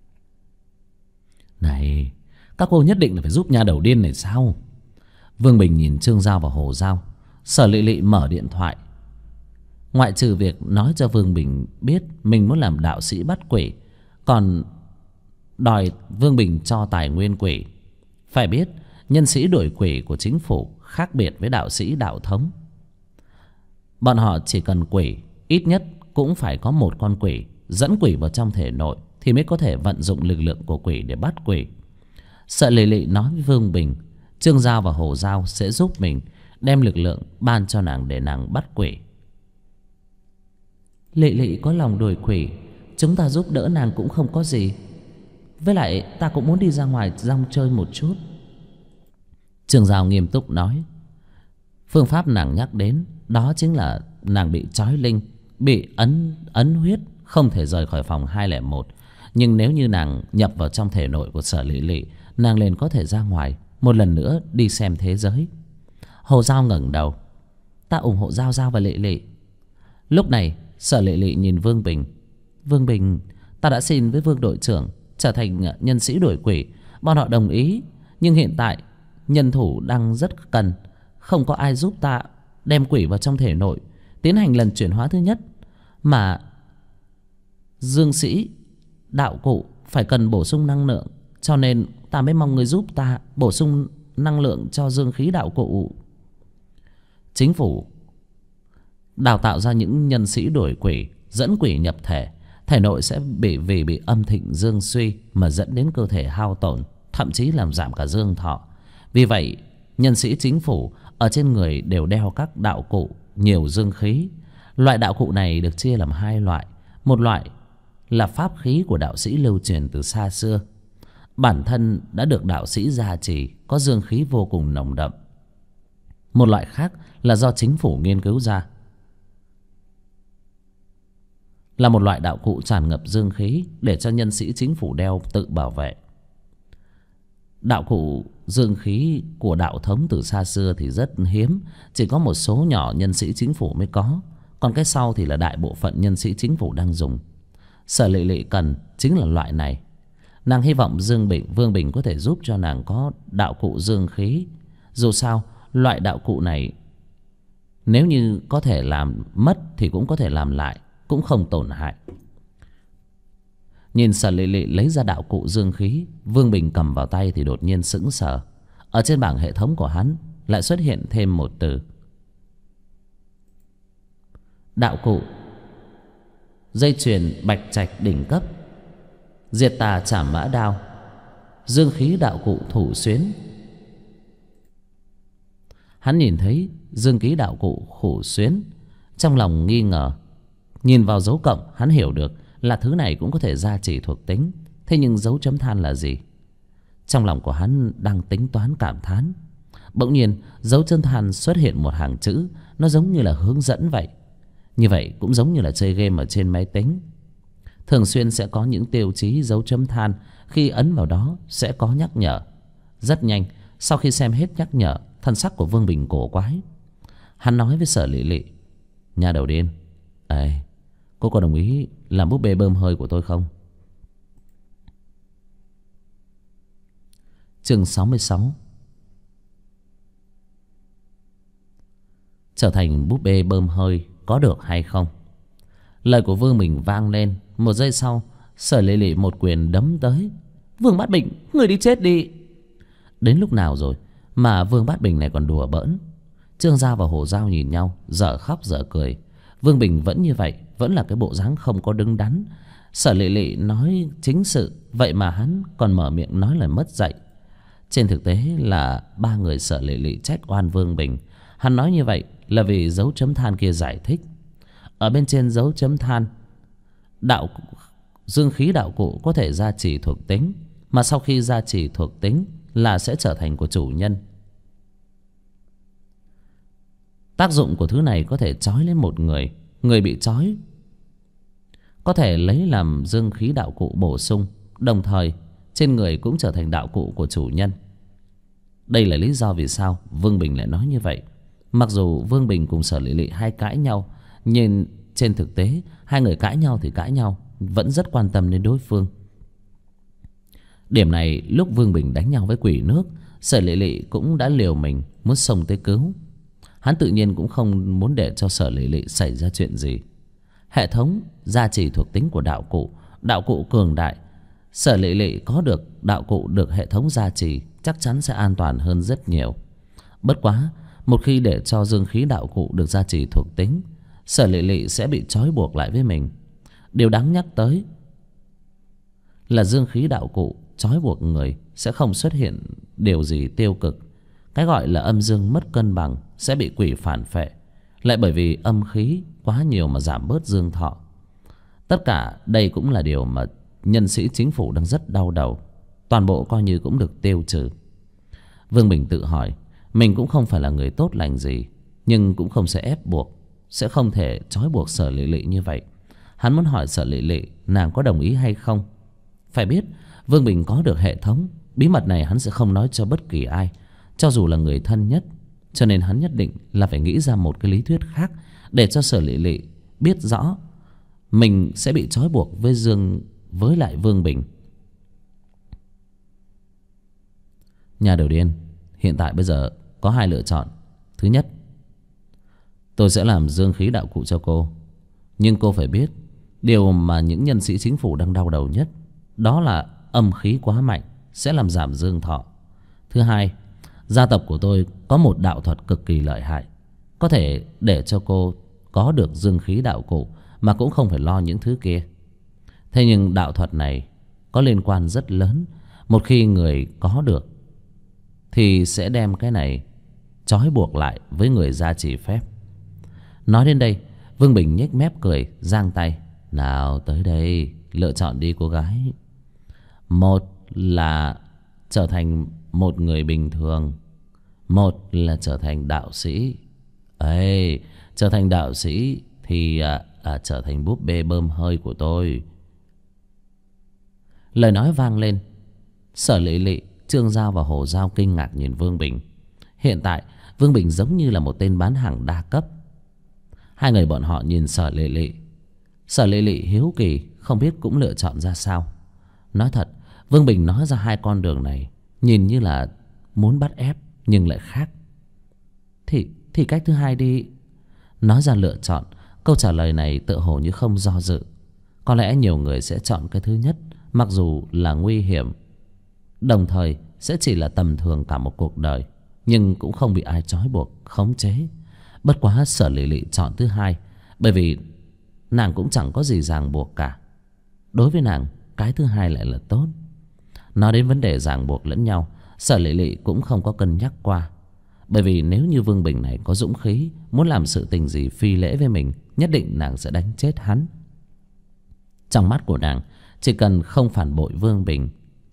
Này, các cô nhất định là phải giúp nha đầu điên này sao? Vương Bình nhìn Trương Giao và Hồ Giao. Sở Lệ Lệ mở điện thoại. Ngoại trừ việc nói cho Vương Bình biết mình muốn làm đạo sĩ bắt quỷ, còn đòi Vương Bình cho tài nguyên quỷ. Phải biết nhân sĩ đuổi quỷ của chính phủ khác biệt với đạo sĩ đạo thống. Bọn họ chỉ cần quỷ, ít nhất cũng phải có một con quỷ dẫn quỷ vào trong thể nội thì mới có thể vận dụng lực lượng của quỷ để bắt quỷ. Sở Lệ Lệ nói với Vương Bình Trương Giao và Hồ Giao sẽ giúp mình đem lực lượng ban cho nàng để nàng bắt quỷ. Lệ Lệ có lòng đuổi quỷ, chúng ta giúp đỡ nàng cũng không có gì. Với lại ta cũng muốn đi ra ngoài rong chơi một chút. Trương Giao nghiêm túc nói. Phương pháp nàng nhắc đến đó chính là nàng bị trói linh, bị ấn huyết, không thể rời khỏi phòng 201. Nhưng nếu như nàng nhập vào trong thể nội của Sở Lệ Lệ, nàng liền có thể ra ngoài, một lần nữa đi xem thế giới. Hồ Giao ngẩng đầu. Ta ủng hộ Giao Giao và Lệ Lệ. Lúc này Sở Lệ Lệ nhìn Vương Bình. Vương Bình, ta đã xin với Vương đội trưởng trở thành nhân sĩ đuổi quỷ, bọn họ đồng ý. Nhưng hiện tại nhân thủ đang rất cần, không có ai giúp ta đem quỷ vào trong thể nội, tiến hành lần chuyển hóa thứ nhất. Mà dương sĩ đạo cụ phải cần bổ sung năng lượng, cho nên ta mới mong người giúp ta bổ sung năng lượng cho dương khí đạo cụ. Chính phủ đào tạo ra những nhân sĩ đuổi quỷ, dẫn quỷ nhập thể, thể nội sẽ bị âm thịnh dương suy mà dẫn đến cơ thể hao tổn, thậm chí làm giảm cả dương thọ. Vì vậy nhân sĩ chính phủ ở trên người đều đeo các đạo cụ nhiều dương khí. Loại đạo cụ này được chia làm hai loại. Một loại là pháp khí của đạo sĩ lưu truyền từ xa xưa. Bản thân đã được đạo sĩ gia trì, có dương khí vô cùng nồng đậm. Một loại khác là do chính phủ nghiên cứu ra, là một loại đạo cụ tràn ngập dương khí để cho nhân sĩ chính phủ đeo tự bảo vệ. Đạo cụ dương khí của đạo thống từ xa xưa thì rất hiếm, chỉ có một số nhỏ nhân sĩ chính phủ mới có. Còn cái sau thì là đại bộ phận nhân sĩ chính phủ đang dùng. Sở Lệ Lệ cần chính là loại này. Nàng hy vọng Vương Bình có thể giúp cho nàng có đạo cụ dương khí. Dù sao loại đạo cụ này nếu như có thể làm mất thì cũng có thể làm lại, cũng không tổn hại. Nhìn Sở Lệ Lệ lấy ra đạo cụ dương khí, Vương Bình cầm vào tay thì đột nhiên sững sờ. Ở trên bảng hệ thống của hắn lại xuất hiện thêm một từ: đạo cụ dây chuyền bạch trạch đỉnh cấp, diệt tà trảm mã đao, dương khí đạo cụ thủ xuyến. Hắn nhìn thấy dương khí đạo cụ thủ xuyến, trong lòng nghi ngờ. Nhìn vào dấu cộng, hắn hiểu được là thứ này cũng có thể gia trì thuộc tính. Thế nhưng dấu chấm than là gì? Trong lòng của hắn đang tính toán cảm thán. Bỗng nhiên dấu chấm than xuất hiện một hàng chữ, nó giống như là hướng dẫn vậy. Như vậy cũng giống như là chơi game ở trên máy tính. Thường xuyên sẽ có những tiêu chí dấu chấm than, khi ấn vào đó sẽ có nhắc nhở. Rất nhanh, sau khi xem hết nhắc nhở, thân sắc của Vương Bình cổ quái. Hắn nói với Sở Lệ Lệ: nhà đầu điên, cô có đồng ý làm búp bê bơm hơi của tôi không? Chương 66. Trở thành búp bê bơm hơi có được hay không? Lời của Vương Bình vang lên. Một giây sau, Sở Lệ Lệ một quyền đấm tới. Vương Bát Bình, người đi chết đi! Đến lúc nào rồi mà Vương Bát Bình này còn đùa bỡn? Trương Giao và Hồ Giao nhìn nhau, dở khóc dở cười. Vương Bình vẫn như vậy, vẫn là cái bộ dáng không có đứng đắn. Sở Lệ Lệ nói chính sự, vậy mà hắn còn mở miệng nói lời mất dạy. Trên thực tế là ba người Sở Lệ Lệ trách oan Vương Bình. Hắn nói như vậy là vì dấu chấm than kia giải thích. Ở bên trên dấu chấm than, dương khí đạo cụ có thể gia trì thuộc tính, mà sau khi gia trì thuộc tính là sẽ trở thành của chủ nhân. Tác dụng của thứ này có thể trói lên một người. Người bị trói có thể lấy làm dương khí đạo cụ bổ sung, đồng thời trên người cũng trở thành đạo cụ của chủ nhân. Đây là lý do vì sao Vương Bình lại nói như vậy. Mặc dù Vương Bình cùng Sở Lệ Lệ hay cãi nhau, nhưng trên thực tế hai người cãi nhau thì cãi nhau, vẫn rất quan tâm đến đối phương. Điểm này lúc Vương Bình đánh nhau với quỷ nước, Sở Lệ Lệ cũng đã liều mình muốn xông tới cứu. Hắn tự nhiên cũng không muốn để cho Sở Lệ Lệ xảy ra chuyện gì. Hệ thống gia trì thuộc tính của đạo cụ cường đại. Sở Lệ Lệ có được đạo cụ được hệ thống gia trì chắc chắn sẽ an toàn hơn rất nhiều. Bất quá, một khi để cho dương khí đạo cụ được gia trì thuộc tính, Sở Lệ Lệ sẽ bị trói buộc lại với mình. Điều đáng nhắc tới là dương khí đạo cụ trói buộc người sẽ không xuất hiện điều gì tiêu cực. Cái gọi là âm dương mất cân bằng sẽ bị quỷ phản phệ, lại bởi vì âm khí quá nhiều mà giảm bớt dương thọ. Tất cả đây cũng là điều mà nhân sĩ chính phủ đang rất đau đầu. Toàn bộ coi như cũng được tiêu trừ. Vương Bình tự hỏi, mình cũng không phải là người tốt lành gì, nhưng cũng không sẽ ép buộc, sẽ không thể trói buộc Sở Lệ Lệ như vậy. Hắn muốn hỏi Sở Lệ Lệ nàng có đồng ý hay không. Phải biết Vương Bình có được hệ thống, bí mật này hắn sẽ không nói cho bất kỳ ai, cho dù là người thân nhất. Cho nên hắn nhất định là phải nghĩ ra một cái lý thuyết khác để cho Sở Lệ Lệ biết rõ mình sẽ bị trói buộc với lại Vương Bình. Nhà đầu điên, hiện tại bây giờ có hai lựa chọn. Thứ nhất, tôi sẽ làm dương khí đạo cụ cho cô, nhưng cô phải biết điều mà những nhân sĩ chính phủ đang đau đầu nhất, đó là âm khí quá mạnh sẽ làm giảm dương thọ. Thứ hai, gia tộc của tôi có một đạo thuật cực kỳ lợi hại, có thể để cho cô có được dương khí đạo cụ mà cũng không phải lo những thứ kia. Thế nhưng đạo thuật này có liên quan rất lớn. Một khi người có được thì sẽ đem cái này trói buộc lại với người gia trì phép. Nói đến đây, Vương Bình nhếch mép cười, giang tay. Nào tới đây, lựa chọn đi cô gái. Một là trở thành một người bình thường, một là trở thành đạo sĩ. Ấy, trở thành đạo sĩ thì trở thành búp bê bơm hơi của tôi. Lời nói vang lên, Sở Lệ Lệ, Trương Giao và Hồ Giao kinh ngạc nhìn Vương Bình. Hiện tại Vương Bình giống như là một tên bán hàng đa cấp. Hai người bọn họ nhìn Sở Lệ Lệ. Sở Lệ Lệ hiếu kỳ không biết cũng lựa chọn ra sao. Nói thật, Vương Bình nói ra hai con đường này nhìn như là muốn bắt ép, nhưng lại khác. Thì cách thứ hai đi. Nói ra lựa chọn, câu trả lời này tựa hồ như không do dự. Có lẽ nhiều người sẽ chọn cái thứ nhất, mặc dù là nguy hiểm, đồng thời sẽ chỉ là tầm thường cả một cuộc đời, nhưng cũng không bị ai trói buộc, khống chế. Bất quá Sở Lệ Lệ chọn thứ hai, bởi vì nàng cũng chẳng có gì ràng buộc cả. Đối với nàng, cái thứ hai lại là tốt. Nói đến vấn đề ràng buộc lẫn nhau, Sở Lệ Lệ cũng không có cân nhắc qua. Bởi vì nếu như Vương Bình này có dũng khí, muốn làm sự tình gì phi lễ với mình, nhất định nàng sẽ đánh chết hắn. Trong mắt của nàng, chỉ cần không phản bội Vương Bình,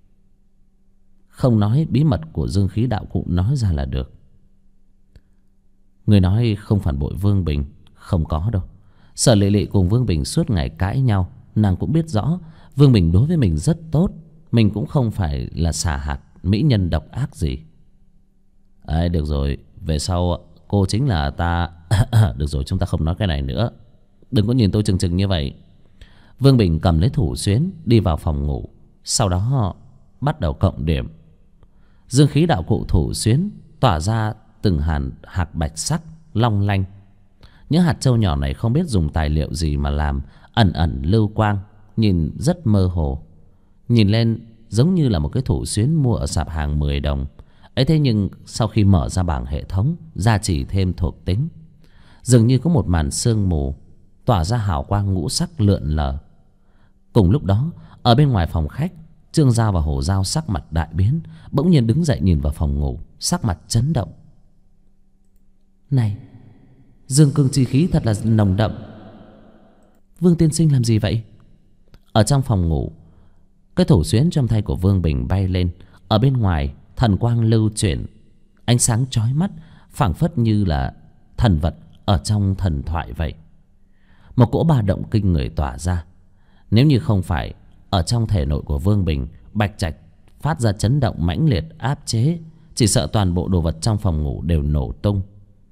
không nói bí mật của Dương Khí Đạo Cụ nói ra là được. Người nói không phản bội Vương Bình không có đâu. Sở Lệ Lệ cùng Vương Bình suốt ngày cãi nhau, nàng cũng biết rõ Vương Bình đối với mình rất tốt, mình cũng không phải là xà hạt mỹ nhân độc ác gì. Ấy, được rồi, về sau cô chính là ta. Được rồi, chúng ta không nói cái này nữa. Đừng có nhìn tôi chừng chừng như vậy. Vương Bình cầm lấy thủ xuyến đi vào phòng ngủ, sau đó bắt đầu cộng điểm. Dương Khí Đạo Cụ thủ xuyến tỏa ra từng hạt bạch sắc long lanh. Những hạt châu nhỏ này không biết dùng tài liệu gì mà làm, ẩn ẩn lưu quang, nhìn rất mơ hồ. Nhìn lên giống như là một cái thủ xuyến mua ở sạp hàng 10 đồng. Ấy thế nhưng sau khi mở ra bảng hệ thống, gia trì thêm thuộc tính, dường như có một màn sương mù tỏa ra hào quang ngũ sắc lượn lờ. Cùng lúc đó, ở bên ngoài phòng khách, Trương Giao và Hồ Giao sắc mặt đại biến, bỗng nhiên đứng dậy nhìn vào phòng ngủ, sắc mặt chấn động. Này, dương cương chi khí thật là nồng đậm. Vương tiên sinh làm gì vậy? Ở trong phòng ngủ, cái thủ xuyến trong tay của Vương Bình bay lên. Ở bên ngoài thần quang lưu chuyển, ánh sáng chói mắt, phảng phất như là thần vật ở trong thần thoại vậy. Một cỗ ba động kinh người tỏa ra. Nếu như không phải ở trong thể nội của Vương Bình, bạch trạch phát ra chấn động mãnh liệt áp chế, chỉ sợ toàn bộ đồ vật trong phòng ngủ đều nổ tung.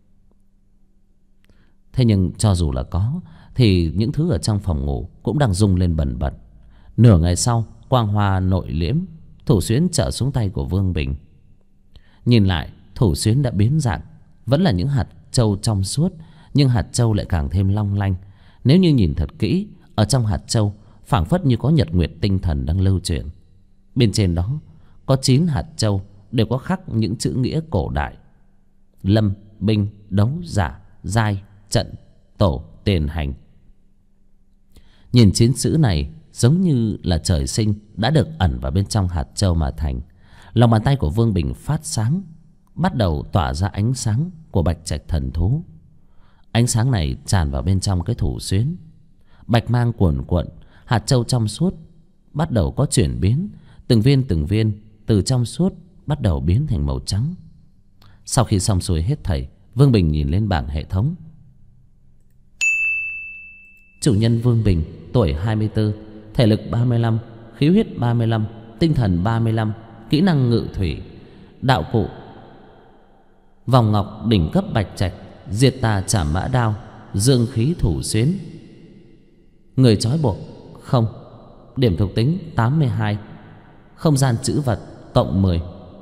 Thế nhưng cho dù là có, thì những thứ ở trong phòng ngủ cũng đang rung lên bần bật. Nửa ngày sau, quang hoa nội liễm, thủ xuyến trở xuống tay của Vương Bình. Nhìn lại, thủ xuyến đã biến dạng, vẫn là những hạt châu trong suốt, nhưng hạt châu lại càng thêm long lanh. Nếu như nhìn thật kỹ, ở trong hạt châu phảng phất như có nhật nguyệt tinh thần đang lưu chuyển. Bên trên đó có 9 hạt châu, đều có khắc những chữ nghĩa cổ đại: lâm, binh, đấu, giả, giai, trận, tổ, tiền, hành. Nhìn 9 chữ này giống như là trời sinh đã được ẩn vào bên trong hạt châu mà thành. Lòng bàn tay của Vương Bình phát sáng, bắt đầu tỏa ra ánh sáng của bạch trạch thần thú. Ánh sáng này tràn vào bên trong cái thủ xuyến, bạch mang cuồn cuộn, hạt châu trong suốt bắt đầu có chuyển biến, từng viên từ trong suốt bắt đầu biến thành màu trắng. Sau khi xong xuôi hết thảy, Vương Bình nhìn lên bảng hệ thống. Chủ nhân Vương Bình, tuổi 24, thể lực 35, khí huyết 35, tinh thần 35, kỹ năng ngự thủy, đạo cụ vòng ngọc đỉnh cấp bạch trạch, diệt tà trảm mã đao, dương khí thủ xuyến. Người trói buộc không, điểm thuộc tính 82, không gian trữ vật cộng 10.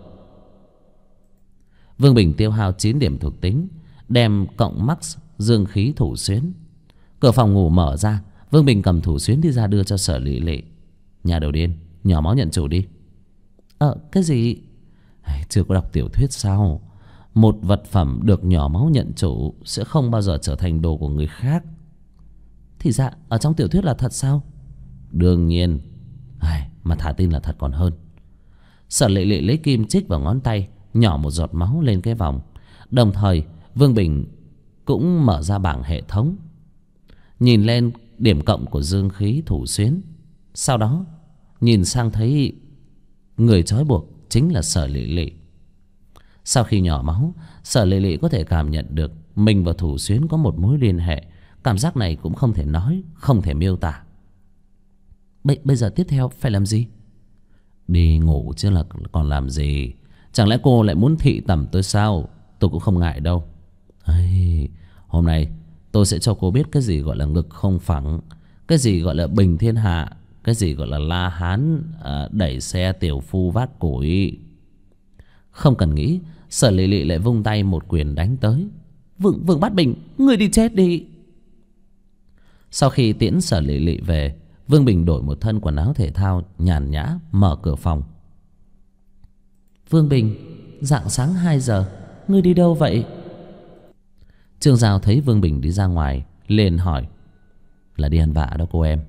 Vương Bình tiêu hao 9 điểm thuộc tính, đem cộng max dương khí thủ xuyến. Cửa phòng ngủ mở ra, Vương Bình cầm thủ xuyến đi ra đưa cho Sở Lệ Lệ. Nhà đầu điên, nhỏ máu nhận chủ đi. Cái gì? Chưa có đọc tiểu thuyết sao? Một vật phẩm được nhỏ máu nhận chủ sẽ không bao giờ trở thành đồ của người khác. Thì ra ở trong tiểu thuyết là thật sao? Đương nhiên. Mà thả tin là thật còn hơn. Sở Lệ Lệ lấy kim chích vào ngón tay, nhỏ một giọt máu lên cái vòng. Đồng thời Vương Bình cũng mở ra bảng hệ thống. Nhìn lên điểm cộng của dương khí thủ xuyến. Sau đó nhìn sang thấy người trói buộc chính là Sở Lệ Lệ. Sau khi nhỏ máu, Sở Lệ Lệ có thể cảm nhận được mình và thủ xuyến có một mối liên hệ. Cảm giác này cũng không thể nói, không thể miêu tả. Bây giờ tiếp theo phải làm gì? Đi ngủ chứ là còn làm gì. Chẳng lẽ cô lại muốn thị tẩm tôi sao? Tôi cũng không ngại đâu. Hôm nay tôi sẽ cho cô biết cái gì gọi là ngực không phẳng, cái gì gọi là bình thiên hạ, cái gì gọi là La Hán đẩy xe tiểu phu vác củi. Không cần nghĩ, Sở Lệ Lệ lại vung tay một quyền đánh tới. Vương Bát Bình, người đi chết đi. Sau khi tiễn Sở Lệ Lệ về, Vương Bình đổi một thân quần áo thể thao nhàn nhã mở cửa phòng. Vương Bình, rạng sáng 2 giờ, ngươi đi đâu vậy? Trương Giao thấy Vương Bình đi ra ngoài, liền hỏi. Là đi ăn vạ đó cô em.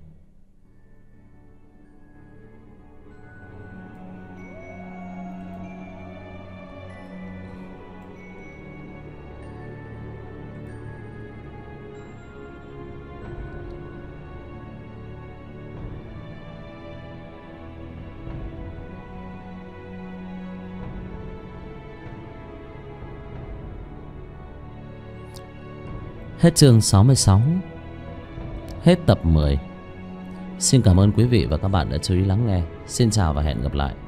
Hết chương 66. Hết tập 10. Xin cảm ơn quý vị và các bạn đã chú ý lắng nghe. Xin chào và hẹn gặp lại.